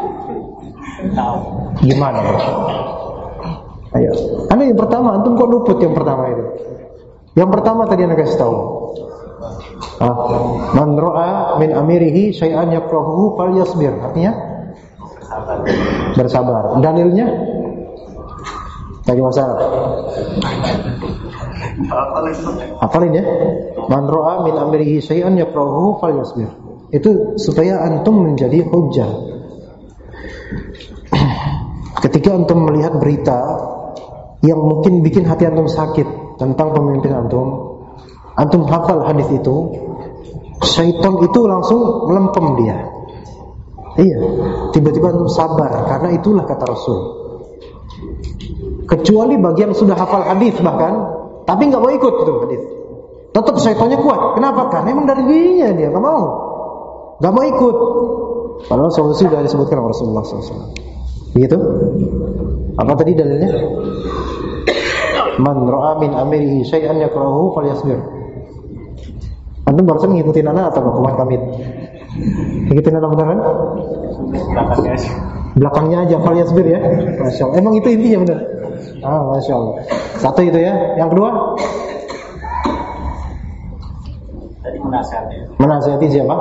Gimana? Ayo, Anda yang pertama, antum kok luput yang pertama itu? Yang pertama tadi Anda kasih tahu. Man ra'a min amirihi syai'an yakrahuhu falyasbir. Artinya bersabar. Dalilnya? Bagi masalah. Hafalin ya. Man ra'a min amrihi syai'an yakrahuhu falyasbir. Itu supaya antum menjadi hujjah. Ketika antum melihat berita yang mungkin bikin hati antum sakit tentang pemimpin antum hafal hadis itu, syaitan itu langsung melempem dia. Iya, tiba-tiba antum sabar karena itulah kata Rasul. Kecuali bagi yang sudah hafal hadis bahkan, tapi nggak mau ikut itu hadis. Tetap syaitannya kuat. Kenapa? Karena emang dari dirinya dia nggak mau ikut. Padahal solusi sudah disebutkan oleh Rasulullah SAW. Begitu? Apa tadi dalilnya? Man ra'a min amrihi syai'an yakrahuhu falyasbir. Antum barusan ngikutin anak atau kuman pamit? Ngikutin anak beneran? Belakangnya aja falyasbir ya. Masya Allah. Emang itu intinya benar. Masya Allah. Satu itu ya. Yang kedua? Tadi menasihati. Menasihati siapa?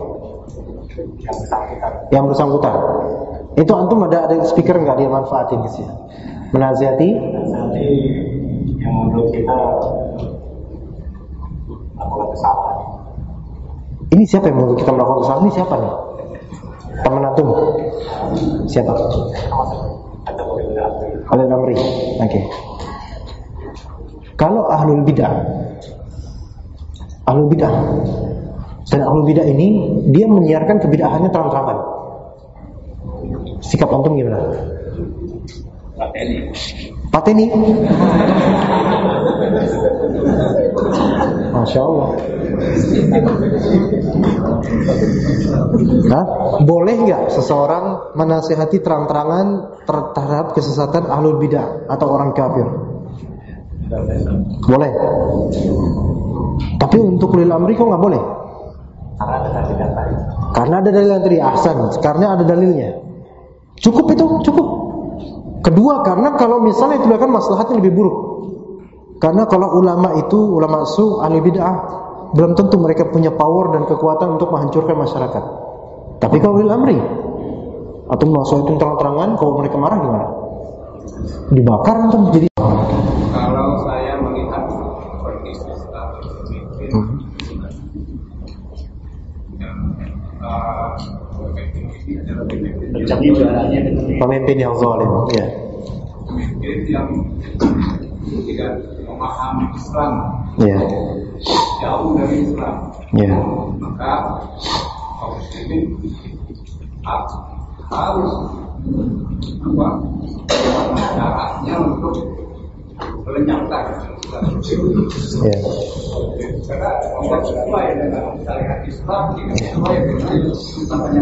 Yang bersangkutan. Itu antum ada speaker nggak dia manfaatin sih? Menasihati yang menurut kita melakukan kesalahan. Ini siapa yang menurut kita melakukan kesalahan? Ini siapa nih? Teman antum? Siapa? Ahlul amri. Oke. Kalau ahlul bidah dan ahlul bidah ini dia menyiarkan kebidahannya terang-terangan. Sikap antum gimana? Pateni. Masya Allah. Nah, boleh nggak seseorang menasihati terang-terangan terhadap kesesatan ahlul bidah atau orang kafir? Boleh. Tapi untuk ulil amri kok nggak boleh? Karena ada dalil yang tadi ahsan. Karena ada dalilnya. Cukup itu, cukup. Kedua, karena kalau misalnya itu akan maslahatnya lebih buruk. Karena kalau ulama su, ahli bid'ah, belum tentu mereka punya power dan kekuatan untuk menghancurkan masyarakat. Tapi kalau ulil amri, atau nasihatin terang-terangan, kalau mereka marah gimana? Dibakar atau jadi? Kalau saya melihat seperti Islam pemimpin yang zalim, ya. Pemimpin yang tidak memahami Islam, Ya. jauh dari Islam, Ya. maka kaum muslimin harus caranya untuk melenyapkan Ya. karena tidak sesuai dengan syariat Islam, tidak sesuai dengan utamanya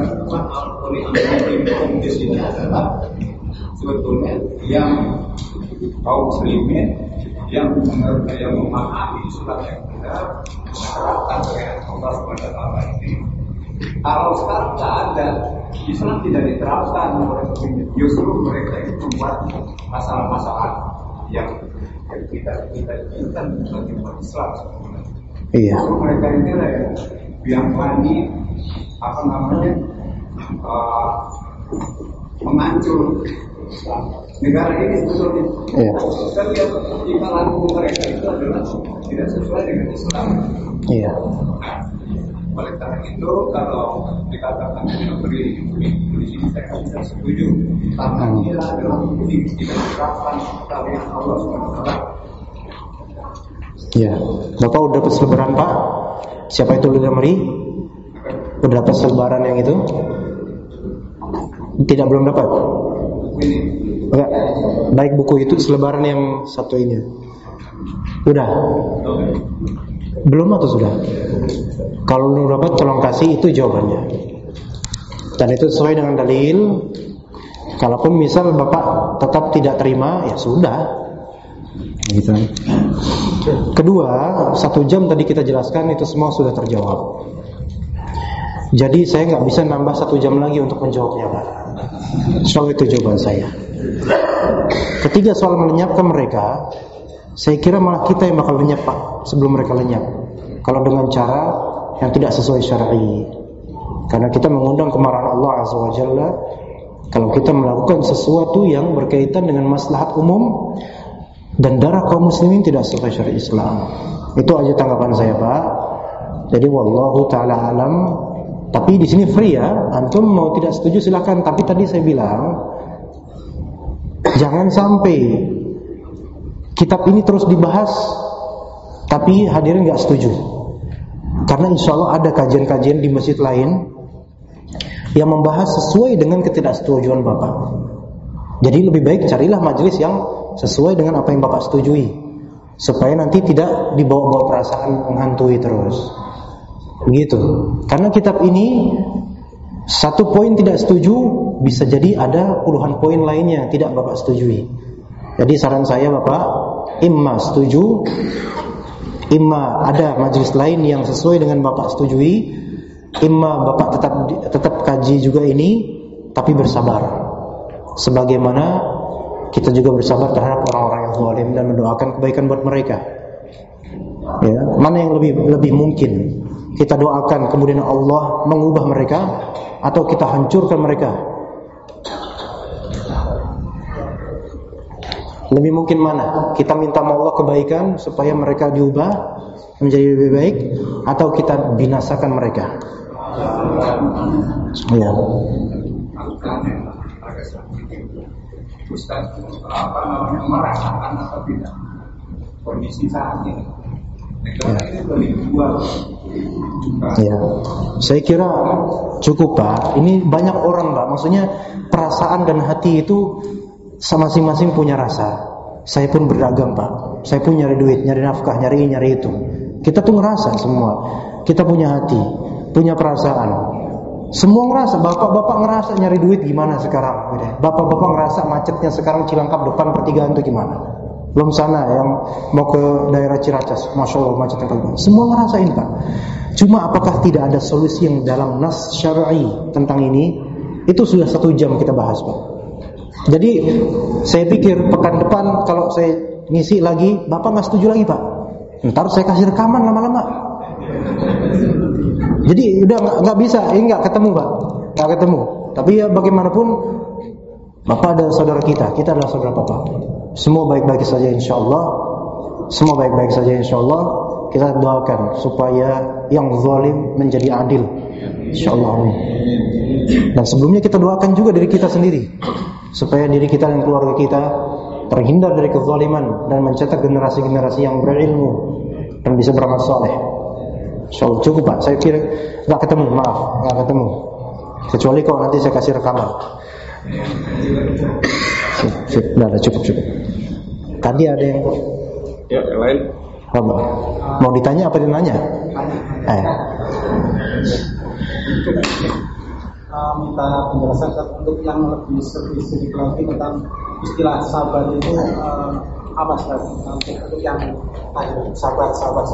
di sini adalah sebetulnya yang kaum muslimin yang memahami Islam yang benar menerapkan syariat Allah SWT ini. Kalau sekarang tidak ada, Islam tidak diterapkan oleh pemimpin, justru mereka itu membuat masalah-masalah yang kita inginkan bagi umat Islam. Iya. Justru mereka ini yang lagi menghancur negara ini sebetulnya. Iya. Kita lihat tingkah laku mereka itu adalah tidak sesuai dengan Islam. Iya. Oleh karena itu, kalau dikatakan beri di sini saya tidak setuju. Karena ini adalah bukti tidak diterapkan syariat Allah SWT. Ya, Bapak udah dapat selebaran Pak? Siapa itu Lila Meri? Udah dapat selebaran yang itu? Tidak, belum dapat? Ini Enggak, baik buku itu selebaran yang satu ini. Udah? Belum atau sudah? Kalau lu dapat tolong kasih, itu jawabannya. Dan itu sesuai dengan dalil. Kalaupun misal Bapak tetap tidak terima, ya sudah. Gitu. Kedua, 1 jam tadi kita jelaskan itu semua sudah terjawab. Jadi saya nggak bisa nambah 1 jam lagi untuk menjawabnya, Pak. Soal itu jawaban saya. Ketiga, soal melenyapkan mereka, saya kira malah kita yang bakal lenyap, Pak, sebelum mereka lenyap. Kalau dengan cara yang tidak sesuai syar'i. Karena kita mengundang kemarahan Allah Azza wa Jalla kalau kita melakukan sesuatu yang berkaitan dengan maslahat umum dan darah kaum muslimin tidak sesuai syariat Islam. Itu aja tanggapan saya, Pak. Jadi wallahu taala alam. Tapi di sini free ya. Antum mau tidak setuju silakan. Tapi tadi saya bilang jangan sampai kitab ini terus dibahas tapi hadirin nggak setuju. Karena insya Allah ada kajian-kajian di masjid lain yang membahas sesuai dengan ketidaksetujuan Bapak. Jadi lebih baik carilah majelis yang sesuai dengan apa yang Bapak setujui, supaya nanti tidak dibawa-bawa perasaan menghantui terus. Begitu. Karena kitab ini satu poin tidak setuju, bisa jadi ada puluhan poin lainnya yang tidak Bapak setujui. Jadi saran saya Bapak, imma setuju, imma ada majelis lain yang sesuai dengan Bapak setujui, imma Bapak tetap kaji juga ini, tapi bersabar. Sebagaimana kita juga bersabar terhadap orang-orang yang zalim dan mendoakan kebaikan buat mereka. Ya, mana yang lebih mungkin? Kita doakan kemudian Allah mengubah mereka, atau kita hancurkan mereka? Lebih mungkin mana? Kita minta sama Allah kebaikan supaya mereka diubah menjadi lebih baik, atau kita binasakan mereka? Ya. Ustaz, apa namanya, merasakan atau tidak kondisi saat ini? Negara ini boleh dijual. Ya, saya kira cukup Pak. Ini banyak orang Pak. Maksudnya perasaan dan hati itu masing-masing punya rasa. Saya pun berdagang Pak. Saya pun nyari duit, nyari nafkah, nyari itu. Kita tuh ngerasa semua. Kita punya hati, punya perasaan. Semua ngerasa. Bapak-bapak ngerasa nyari duit gimana sekarang. Bapak-bapak ngerasa macetnya sekarang Cilangkap depan pertigaan itu gimana. Belum sana yang mau ke daerah Ciracas, Masya Allah macetnya paling. Semua ngerasain Pak. Cuma apakah tidak ada solusi yang dalam nas syar'i tentang ini? Itu sudah 1 jam kita bahas Pak. Jadi saya pikir pekan depan kalau saya ngisi lagi, Bapak nggak setuju lagi Pak. Ntar saya kasih rekaman lama-lama. Jadi udah nggak bisa, ini nggak ketemu Pak, nggak ketemu. Tapi ya bagaimanapun, Bapak adalah saudara kita adalah saudara Bapak. Semua baik-baik saja insya Allah. Semua baik-baik saja insya Allah. Kita doakan supaya yang zalim menjadi adil, insya Allah. Dan sebelumnya kita doakan juga diri kita sendiri, supaya diri kita dan keluarga kita terhindar dari kezaliman dan mencetak generasi-generasi yang berilmu dan bisa beramal saleh. Insyaallah cukup Pak. Saya kira nggak ketemu, maaf, nggak ketemu. Kecuali kalau nanti saya kasih rekaman. Sudah cukup. Tadi ada yang lain. Mau ditanya apa dinanya? Minta penjelasan untuk yang lebih spesifik lagi tentang istilah sabar itu apa sih? Untuk yang sabar.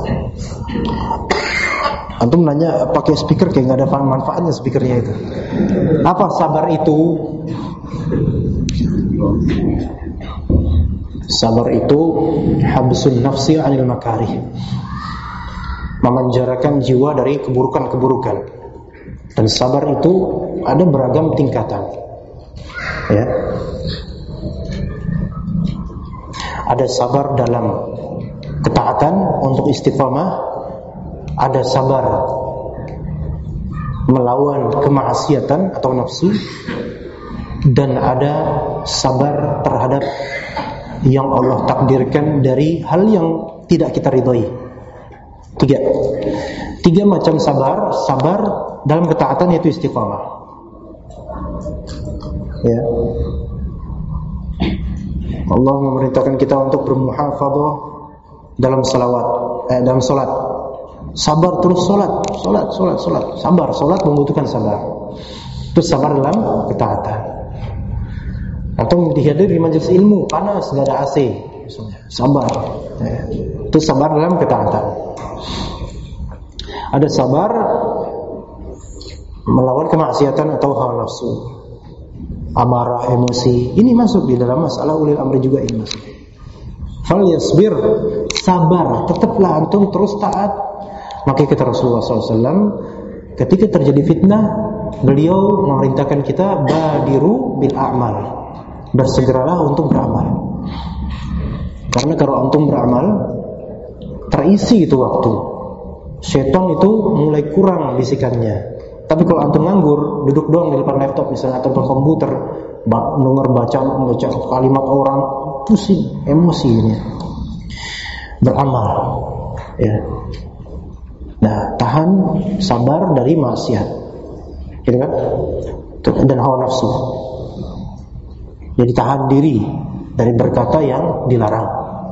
Antum nanya pakai speaker kayak nggak ada manfaatnya speakernya itu. Apa sabar itu? Sabar itu habsun nafsi 'anil makarih. Memenjarakan jiwa dari keburukan-keburukan. Dan sabar itu ada beragam tingkatan. Ya. Ada sabar dalam ketaatan untuk istiqamah. Ada sabar melawan kemaksiatan atau nafsu, dan ada sabar terhadap yang Allah takdirkan dari hal yang tidak kita ridhoi. Tiga macam sabar. Sabar dalam ketaatan yaitu istiqamah. Ya. Allah memerintahkan kita untuk bermuhafadzah dalam dalam salat. Sabar terus salat. Sabar, salat membutuhkan sabar. Itu sabar dalam ketaatan. Atau dihadiri di majelis ilmu panas enggak ada AC misalnya. Sabar. Ya. Itu sabar dalam ketaatan. Ada sabar melawan kemaksiatan atau hawa nafsu, amarah, emosi. Ini masuk di dalam masalah ulil amri juga ini masuk. Fal yasbir, sabar, tetaplah antum terus taat. Maka kata Rasulullah SAW, ketika terjadi fitnah, beliau memerintahkan kita badiru bil a'mal, bersegeralah untuk beramal. Karena kalau antum beramal, terisi itu waktu. Setan itu mulai kurang bisikannya. Tapi kalau antum nganggur, duduk doang di depan laptop misalnya atau depan komputer, denger baca kalimat orang, pusing, emosi ini. Beramal, ya. Nah, tahan, sabar dari maksiat, gitu kan? Dan hawa nafsu. Jadi tahan diri dari berkata yang dilarang.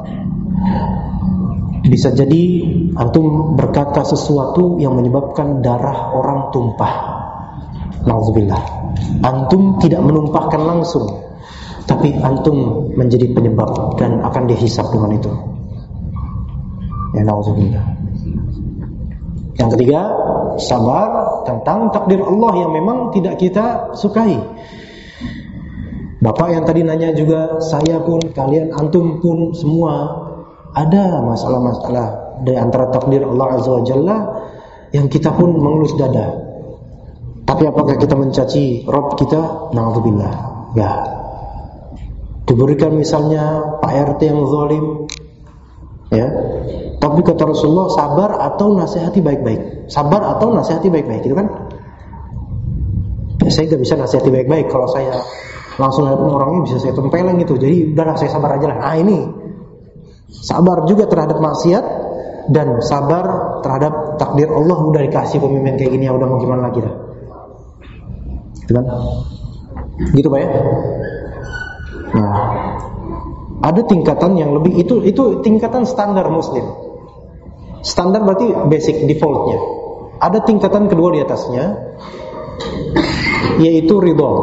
Bisa jadi antum berkata sesuatu yang menyebabkan darah orang tumpah. Nauzubillah. Antum tidak menumpahkan langsung, tapi antum menjadi penyebab dan akan dihisab dengan itu. Ya, nauzubillah. Yang ketiga, sabar tentang takdir Allah yang memang tidak kita sukai. Bapak yang tadi nanya juga, saya pun, kalian, antum pun semua ada masalah-masalah dari antara takdir Allah Azza wa Jalla yang kita pun mengelus dada. Tapi apakah kita mencaci Rabb kita? Na'udzubillah. Ya. Diberikan misalnya Pak RT yang zalim, ya. Tapi kata Rasulullah, sabar atau nasihati baik-baik. Sabar atau nasihati baik-baik, gitu kan? Ya, saya nggak bisa nasihati baik-baik. Kalau saya langsung lihat orangnya bisa saya tempeleng gitu. Jadi udahlah, saya sabar aja lah. Nah, ini sabar juga terhadap maksiat dan sabar terhadap takdir Allah. Udah dikasih pemimpin kayak gini, ya udah mau gimana lagi dah. Gitu kan? Gitu Pak ya? Nah, ada tingkatan yang lebih, itu tingkatan standar muslim. Standar berarti basic defaultnya. Ada tingkatan kedua di atasnya, yaitu ridho.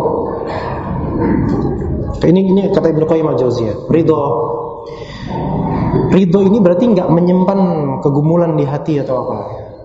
Ini kata Ibnu Qayyim al-Jauziyah. Ridho ini berarti nggak menyimpan kegumulan di hati atau apa.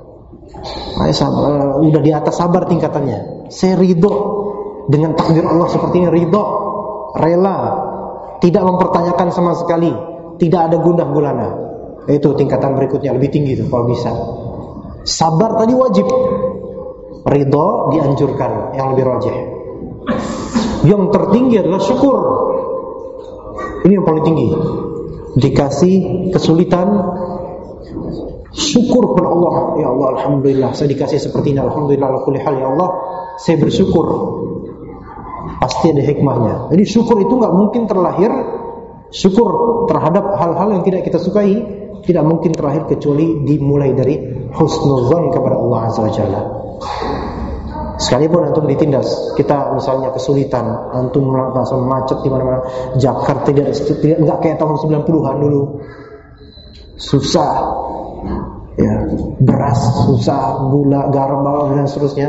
Udah di atas sabar tingkatannya. Saya ridho dengan takdir Allah seperti ini, ridho, rela, tidak mempertanyakan sama sekali, tidak ada gundah gulana. Itu tingkatan berikutnya, lebih tinggi itu kalau bisa. Sabar tadi wajib, ridho dianjurkan, yang lebih rajih. Yang tertinggi adalah syukur. Ini yang paling tinggi. Dikasih kesulitan, syukur kepada Allah. Ya Allah, alhamdulillah saya dikasih seperti ini. Alhamdulillah ala kulli hal, ya Allah, saya bersyukur. Pasti ada hikmahnya. Jadi syukur itu gak mungkin terlahir. Syukur terhadap hal-hal yang tidak kita sukai tidak mungkin terlahir kecuali dimulai dari husnuzan kepada Allah Azza wa Jalla. Sekalipun antum ditindas, kita misalnya kesulitan, antum merasa macet di mana-mana, Jakarta tidak enggak kayak tahun 90-an dulu. Susah. Ya, beras susah, gula, garam, bawang dan seterusnya.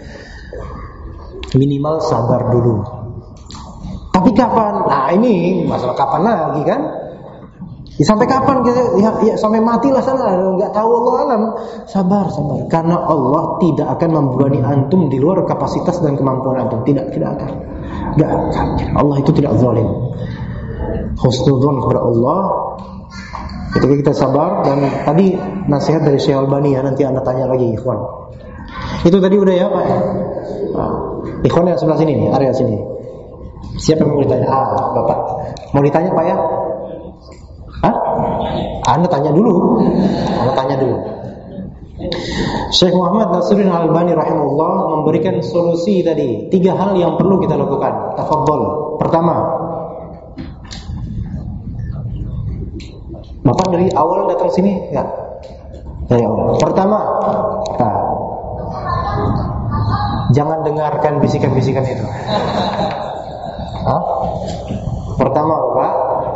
Minimal sabar dulu. Tapi kapan? Nah, ini masalah kapan lagi kan? Ya, sampai kapan kita ya sampai matilah sana, enggak tahu Allah alam. Sabar. Karena Allah tidak akan membebani antum di luar kapasitas dan kemampuan antum. Tidak akan. Enggak akan. Allah itu tidak zalim. Husnudzon kepada Allah. Ketika kita sabar, dan tadi nasihat dari Syekh Albani ya, nanti Anda tanya lagi ikhwan. Itu tadi udah ya, Pak. Nah, ikhwan yang sebelah sini nih, area sini. Siapa yang mau ditanya? Bapak. Mau ditanya, Pak ya? Hah? Anda tanya dulu. Syekh Muhammad Nasiruddin Al-Albani rahimahullah memberikan solusi tadi. 3 hal yang perlu kita lakukan. Tafadhol. Pertama, Bapak dari awal datang sini enggak? Dari awal. Pertama, jangan dengarkan bisikan-bisikan itu. Pertama, Bapak,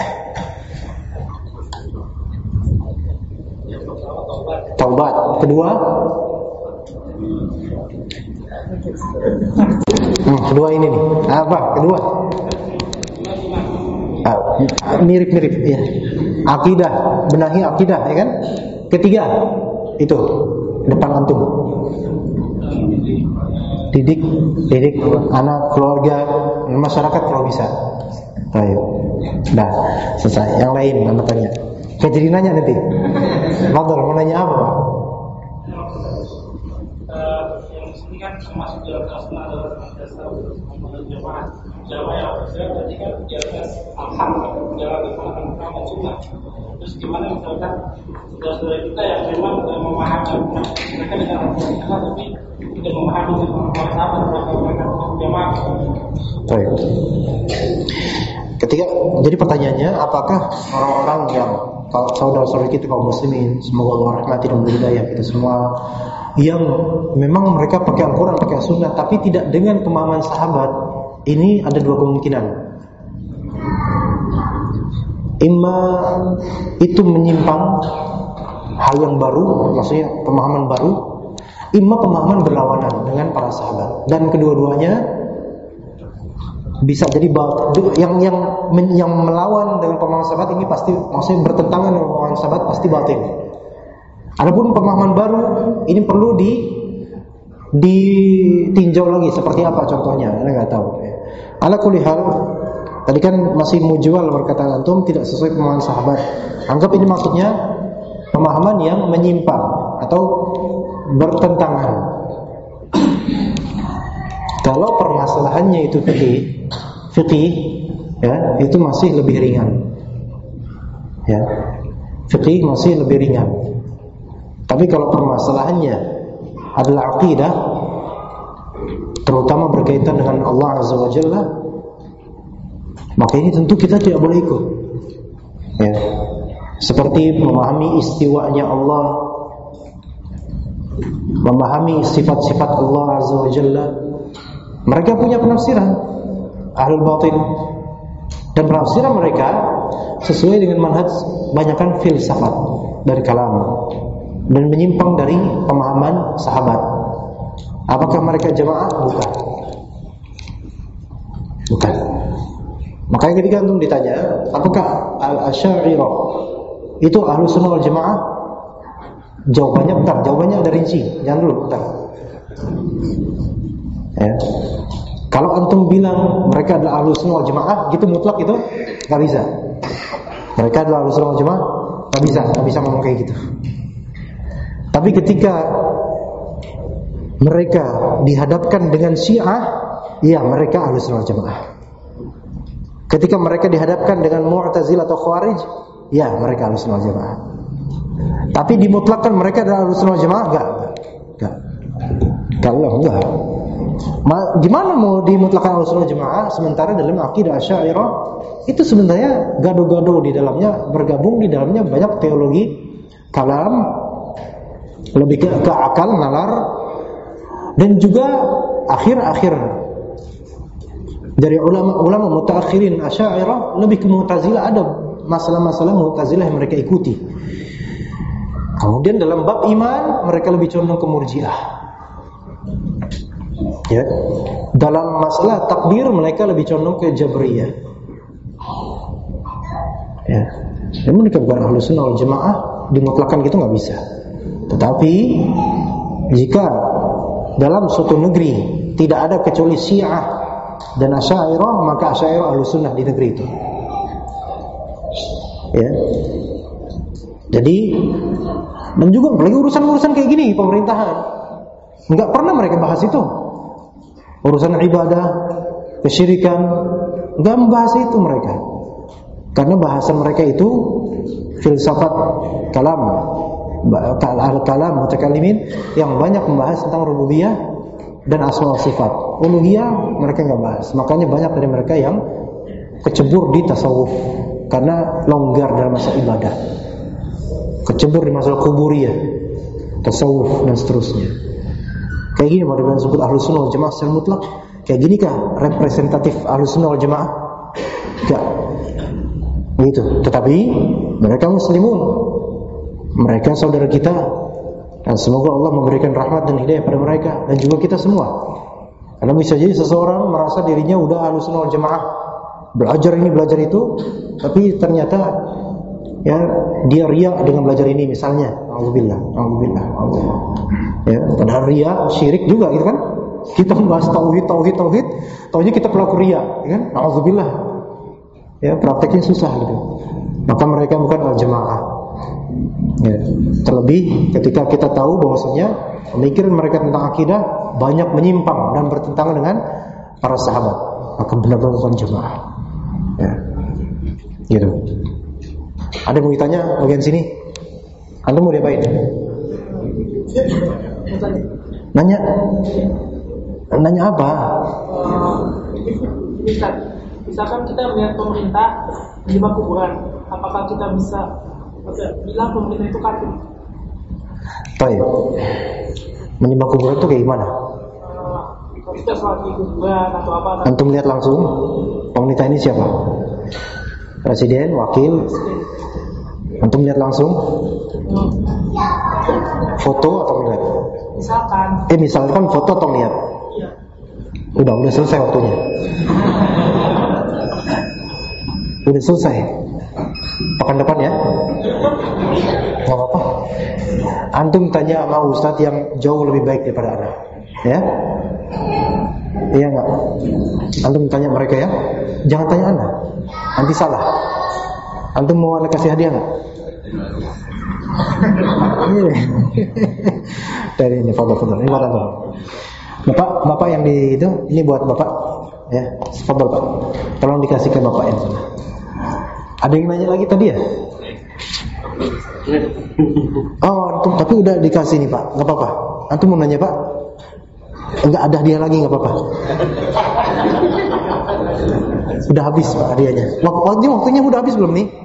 taubat. Kedua, kedua ini nih. Apa? Kedua, mirip-mirip ya. Akidah, benahi akidah, ya kan? Ketiga, itu depan antum. Didik anak, keluarga, masyarakat kalau bisa. Ayo. Nah, selesai. Yang lain Anda tanya. Kayak jadi nanya nanti. Fadhol, mau nanya apa, Pak? Yang sini kan termasuk dalam asma adalah dasar jamaah. Jamaah yang bergerak berarti kan di atas al-ham, jalan Muhammad sunnah. Terus gimana misalkan saudara-saudara kita yang memang memahami mereka dengan al-Quran tapi tidak memahami para sahabat mereka jamaah. Baik. Jadi pertanyaannya, apakah orang-orang yang saudara-saudara kita kaum muslimin, semoga Allah rahmati dan beri hidayah kita semua, yang memang mereka pakai Al-Quran, pakai Sunnah, tapi tidak dengan pemahaman sahabat, ini ada dua kemungkinan. Imma itu menyimpang hal yang baru, maksudnya pemahaman baru, imma pemahaman berlawanan dengan para sahabat, dan kedua-duanya bisa jadi yang melawan dengan pemahaman sahabat ini pasti, maksudnya bertentangan dengan pemahaman sahabat pasti batil. Adapun pemahaman baru ini perlu ditinjau lagi seperti apa contohnya, Anda nggak tahu. Ala kulli hal, tadi kan masih mujmal berkata antum tidak sesuai pemahaman sahabat. Anggap ini maksudnya pemahaman yang menyimpang atau bertentangan. Kalau permasalahannya itu fikih, ya, itu masih lebih ringan. Ya, fikih masih lebih ringan. Tapi kalau permasalahannya adalah akidah, terutama berkaitan dengan Allah Azza wa Jalla, maka ini tentu kita tidak boleh ikut. Ya, seperti memahami istiwanya Allah, memahami sifat-sifat Allah Azza wa Jalla. Mereka punya penafsiran ahlul batin, dan penafsiran mereka sesuai dengan manhaj banyakkan filsafat dari kalam dan menyimpang dari pemahaman sahabat. Apakah mereka jamaah? Bukan. Makanya ketika antum ditanya, apakah al-Asy'ariyah itu Ahlus Sunnah wal Jamaah? Jawabannya ada rinci. Jangan dulu, bentar. Ya. Kalau antum bilang mereka adalah Ahlus Sunnah wal Jamaah, gitu mutlak itu nggak bisa. Mereka adalah Ahlus Sunnah wal Jamaah, nggak bisa ngomong kayak gitu. Tapi ketika mereka dihadapkan dengan Syiah, ya mereka Ahlus Sunnah wal Jamaah. Ketika mereka dihadapkan dengan Mu'tazilah atau Khawarij, ya mereka Ahlus Sunnah wal Jamaah. Tapi dimutlakkan mereka adalah Ahlus Sunnah wal Jamaah? Enggak. Kalau enggak, gimana mau dimutlakkan Ahlus Sunnah wal Jamaah sementara dalam akidah Asy'ariyah itu sebenarnya gado-gado di dalamnya, bergabung di dalamnya banyak teologi kalam, lebih ke akal, nalar, dan juga akhir-akhir dari ulama mutaakhirin Asy'ariyah lebih ke Mu'tazilah, ada masalah-masalah Mu'tazilah yang mereka ikuti. Kemudian dalam bab iman mereka lebih condong ke Murji'ah. Ya. Dalam masalah takdir mereka lebih condong ke Jabriyah. Ya. Namun mereka bukan Ahlus Sunnah wal Jamaah, dimutlakkan gitu nggak bisa. Tetapi jika dalam suatu negeri tidak ada kecuali Syiah dan Asy'ariyah, maka Asy'ariyah Ahlus Sunnah di negeri itu. Ya. Jadi, dan juga apalagi urusan-urusan kayak gini pemerintahan, nggak pernah mereka bahas itu. Urusan ibadah, kesyirikan, nggak membahas itu mereka. Karena bahasan mereka itu filsafat kalam, al-kalam mutakallimin yang banyak membahas tentang rububiyah dan asma wa sifat. Uluhiyah mereka nggak bahas. Makanya banyak dari mereka yang kecebur di tasawuf karena longgar dalam masalah ibadah, kecebur di masalah kuburiyah, tasawuf dan seterusnya. Kayak gini mau disebut Ahlus Sunnah wal Jamaah secara mutlak? Kayak gini kah representatif Ahlus Sunnah wal Jamaah? Enggak. Begitu. Tetapi mereka muslimun, mereka saudara kita, dan semoga Allah memberikan rahmat dan hidayah pada mereka dan juga kita semua. Karena bisa jadi seseorang merasa dirinya udah Ahlus Sunnah wal Jamaah, belajar ini belajar itu, tapi ternyata ya dia riya dengan belajar ini misalnya. Alhamdulillah. Ya, padahal riya syirik juga gitu kan. Kita membahas tauhid, tauhidnya kita pelaku riya, ya kan? Alhamdulillah. Ya, prakteknya susah gitu. Maka mereka bukan al-jamaah. Ya. Terlebih ketika kita tahu bahwasanya pemikiran mereka tentang akidah banyak menyimpang dan bertentangan dengan para sahabat, maka benar-benar bukan jemaah. Ya. Gitu. Ada yang mau ditanya bagian sini? Anda mau diapain? Nanya? Nanya apa? Misalkan kita melihat pemerintah menyembah kuburan, apakah kita bisa bilang pemerintah itu kafir? Baik. Menyembah kuburan itu kayak gimana? Kita sholat di kuburan atau apa? Antum lihat langsung pemerintah ini siapa? Presiden, wakil. Antum lihat langsung? Foto atau lihat? Misalkan foto atau lihat? Iya. Udah selesai waktunya. Udah selesai. Pekan depan ya? Gak apa-apa. Antum tanya sama Ustadz yang jauh lebih baik daripada Anda. Ya? Iya gak? Antum tanya mereka ya? Jangan tanya Anda. Nanti salah. Antum mau Anda kasih hadiah gak? Dari ini foto. Ini buat Antum. Bapak yang di itu, ini buat Bapak. Ya, fadhol Pak. Tolong dikasih ke Bapak yang sana. Ada yang nanya lagi tadi ya? Oh, antum, tapi udah dikasih nih Pak. Enggak apa-apa. Antum mau nanya Pak? Enggak ada hadiah lagi, enggak apa-apa. Sudah habis Pak hadiahnya. Waktunya udah habis belum nih?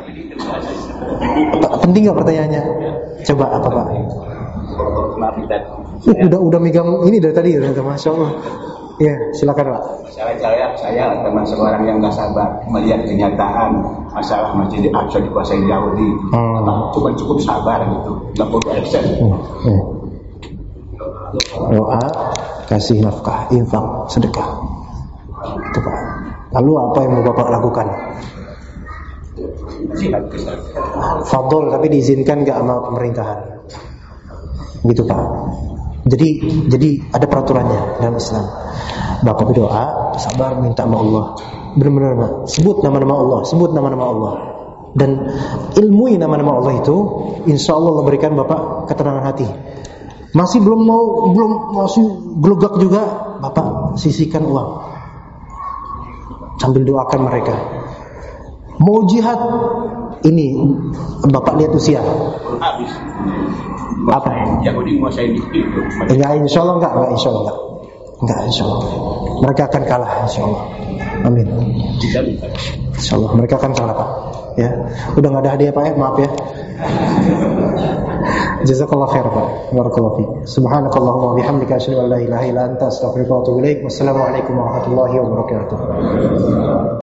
Penting enggak pertanyaannya? Coba apa Pak? Udah megang ini dari tadi udah, Masya Allah. Ya, silakan Pak. Saya termasuk orang yang nggak sabar melihat kenyataan masalah Masjid Al-Aqsa dikuasai Yahudi. Cukup sabar gitu, 60%. Doa, kasih nafkah, infak, sedekah. Itu Pak. Lalu apa yang mau Bapak lakukan? Fadol, tapi diizinkan nggak sama pemerintahan? Gitu Pak. Jadi ada peraturannya dalam Islam. Bapak berdoa, sabar, minta sama Allah. Benar-benar Pak. Sebut nama-nama Allah. Dan ilmui nama-nama Allah itu, insya Allah berikan Bapak ketenangan hati. Masih masih gelugak juga, Bapak sisihkan uang. Sambil doakan mereka. Mau jihad, ini Bapak lihat usia. Habis. Apa? Yahudi menguasai itu. Enggak, insya Allah enggak. Enggak, insya Allah. Mereka akan kalah, insya Allah. Amin. Insya Allah, mereka akan kalah Pak. Ya, udah nggak ada hadiah Pak ya, maaf ya. Jazakallah khair Pak. Barakallahu fiik. Subhanakallahumma wa bihamdika asyhadu an la ilaha illa anta astaghfiruka wa atubu ilaik. Wassalamualaikum warahmatullahi wabarakatuh.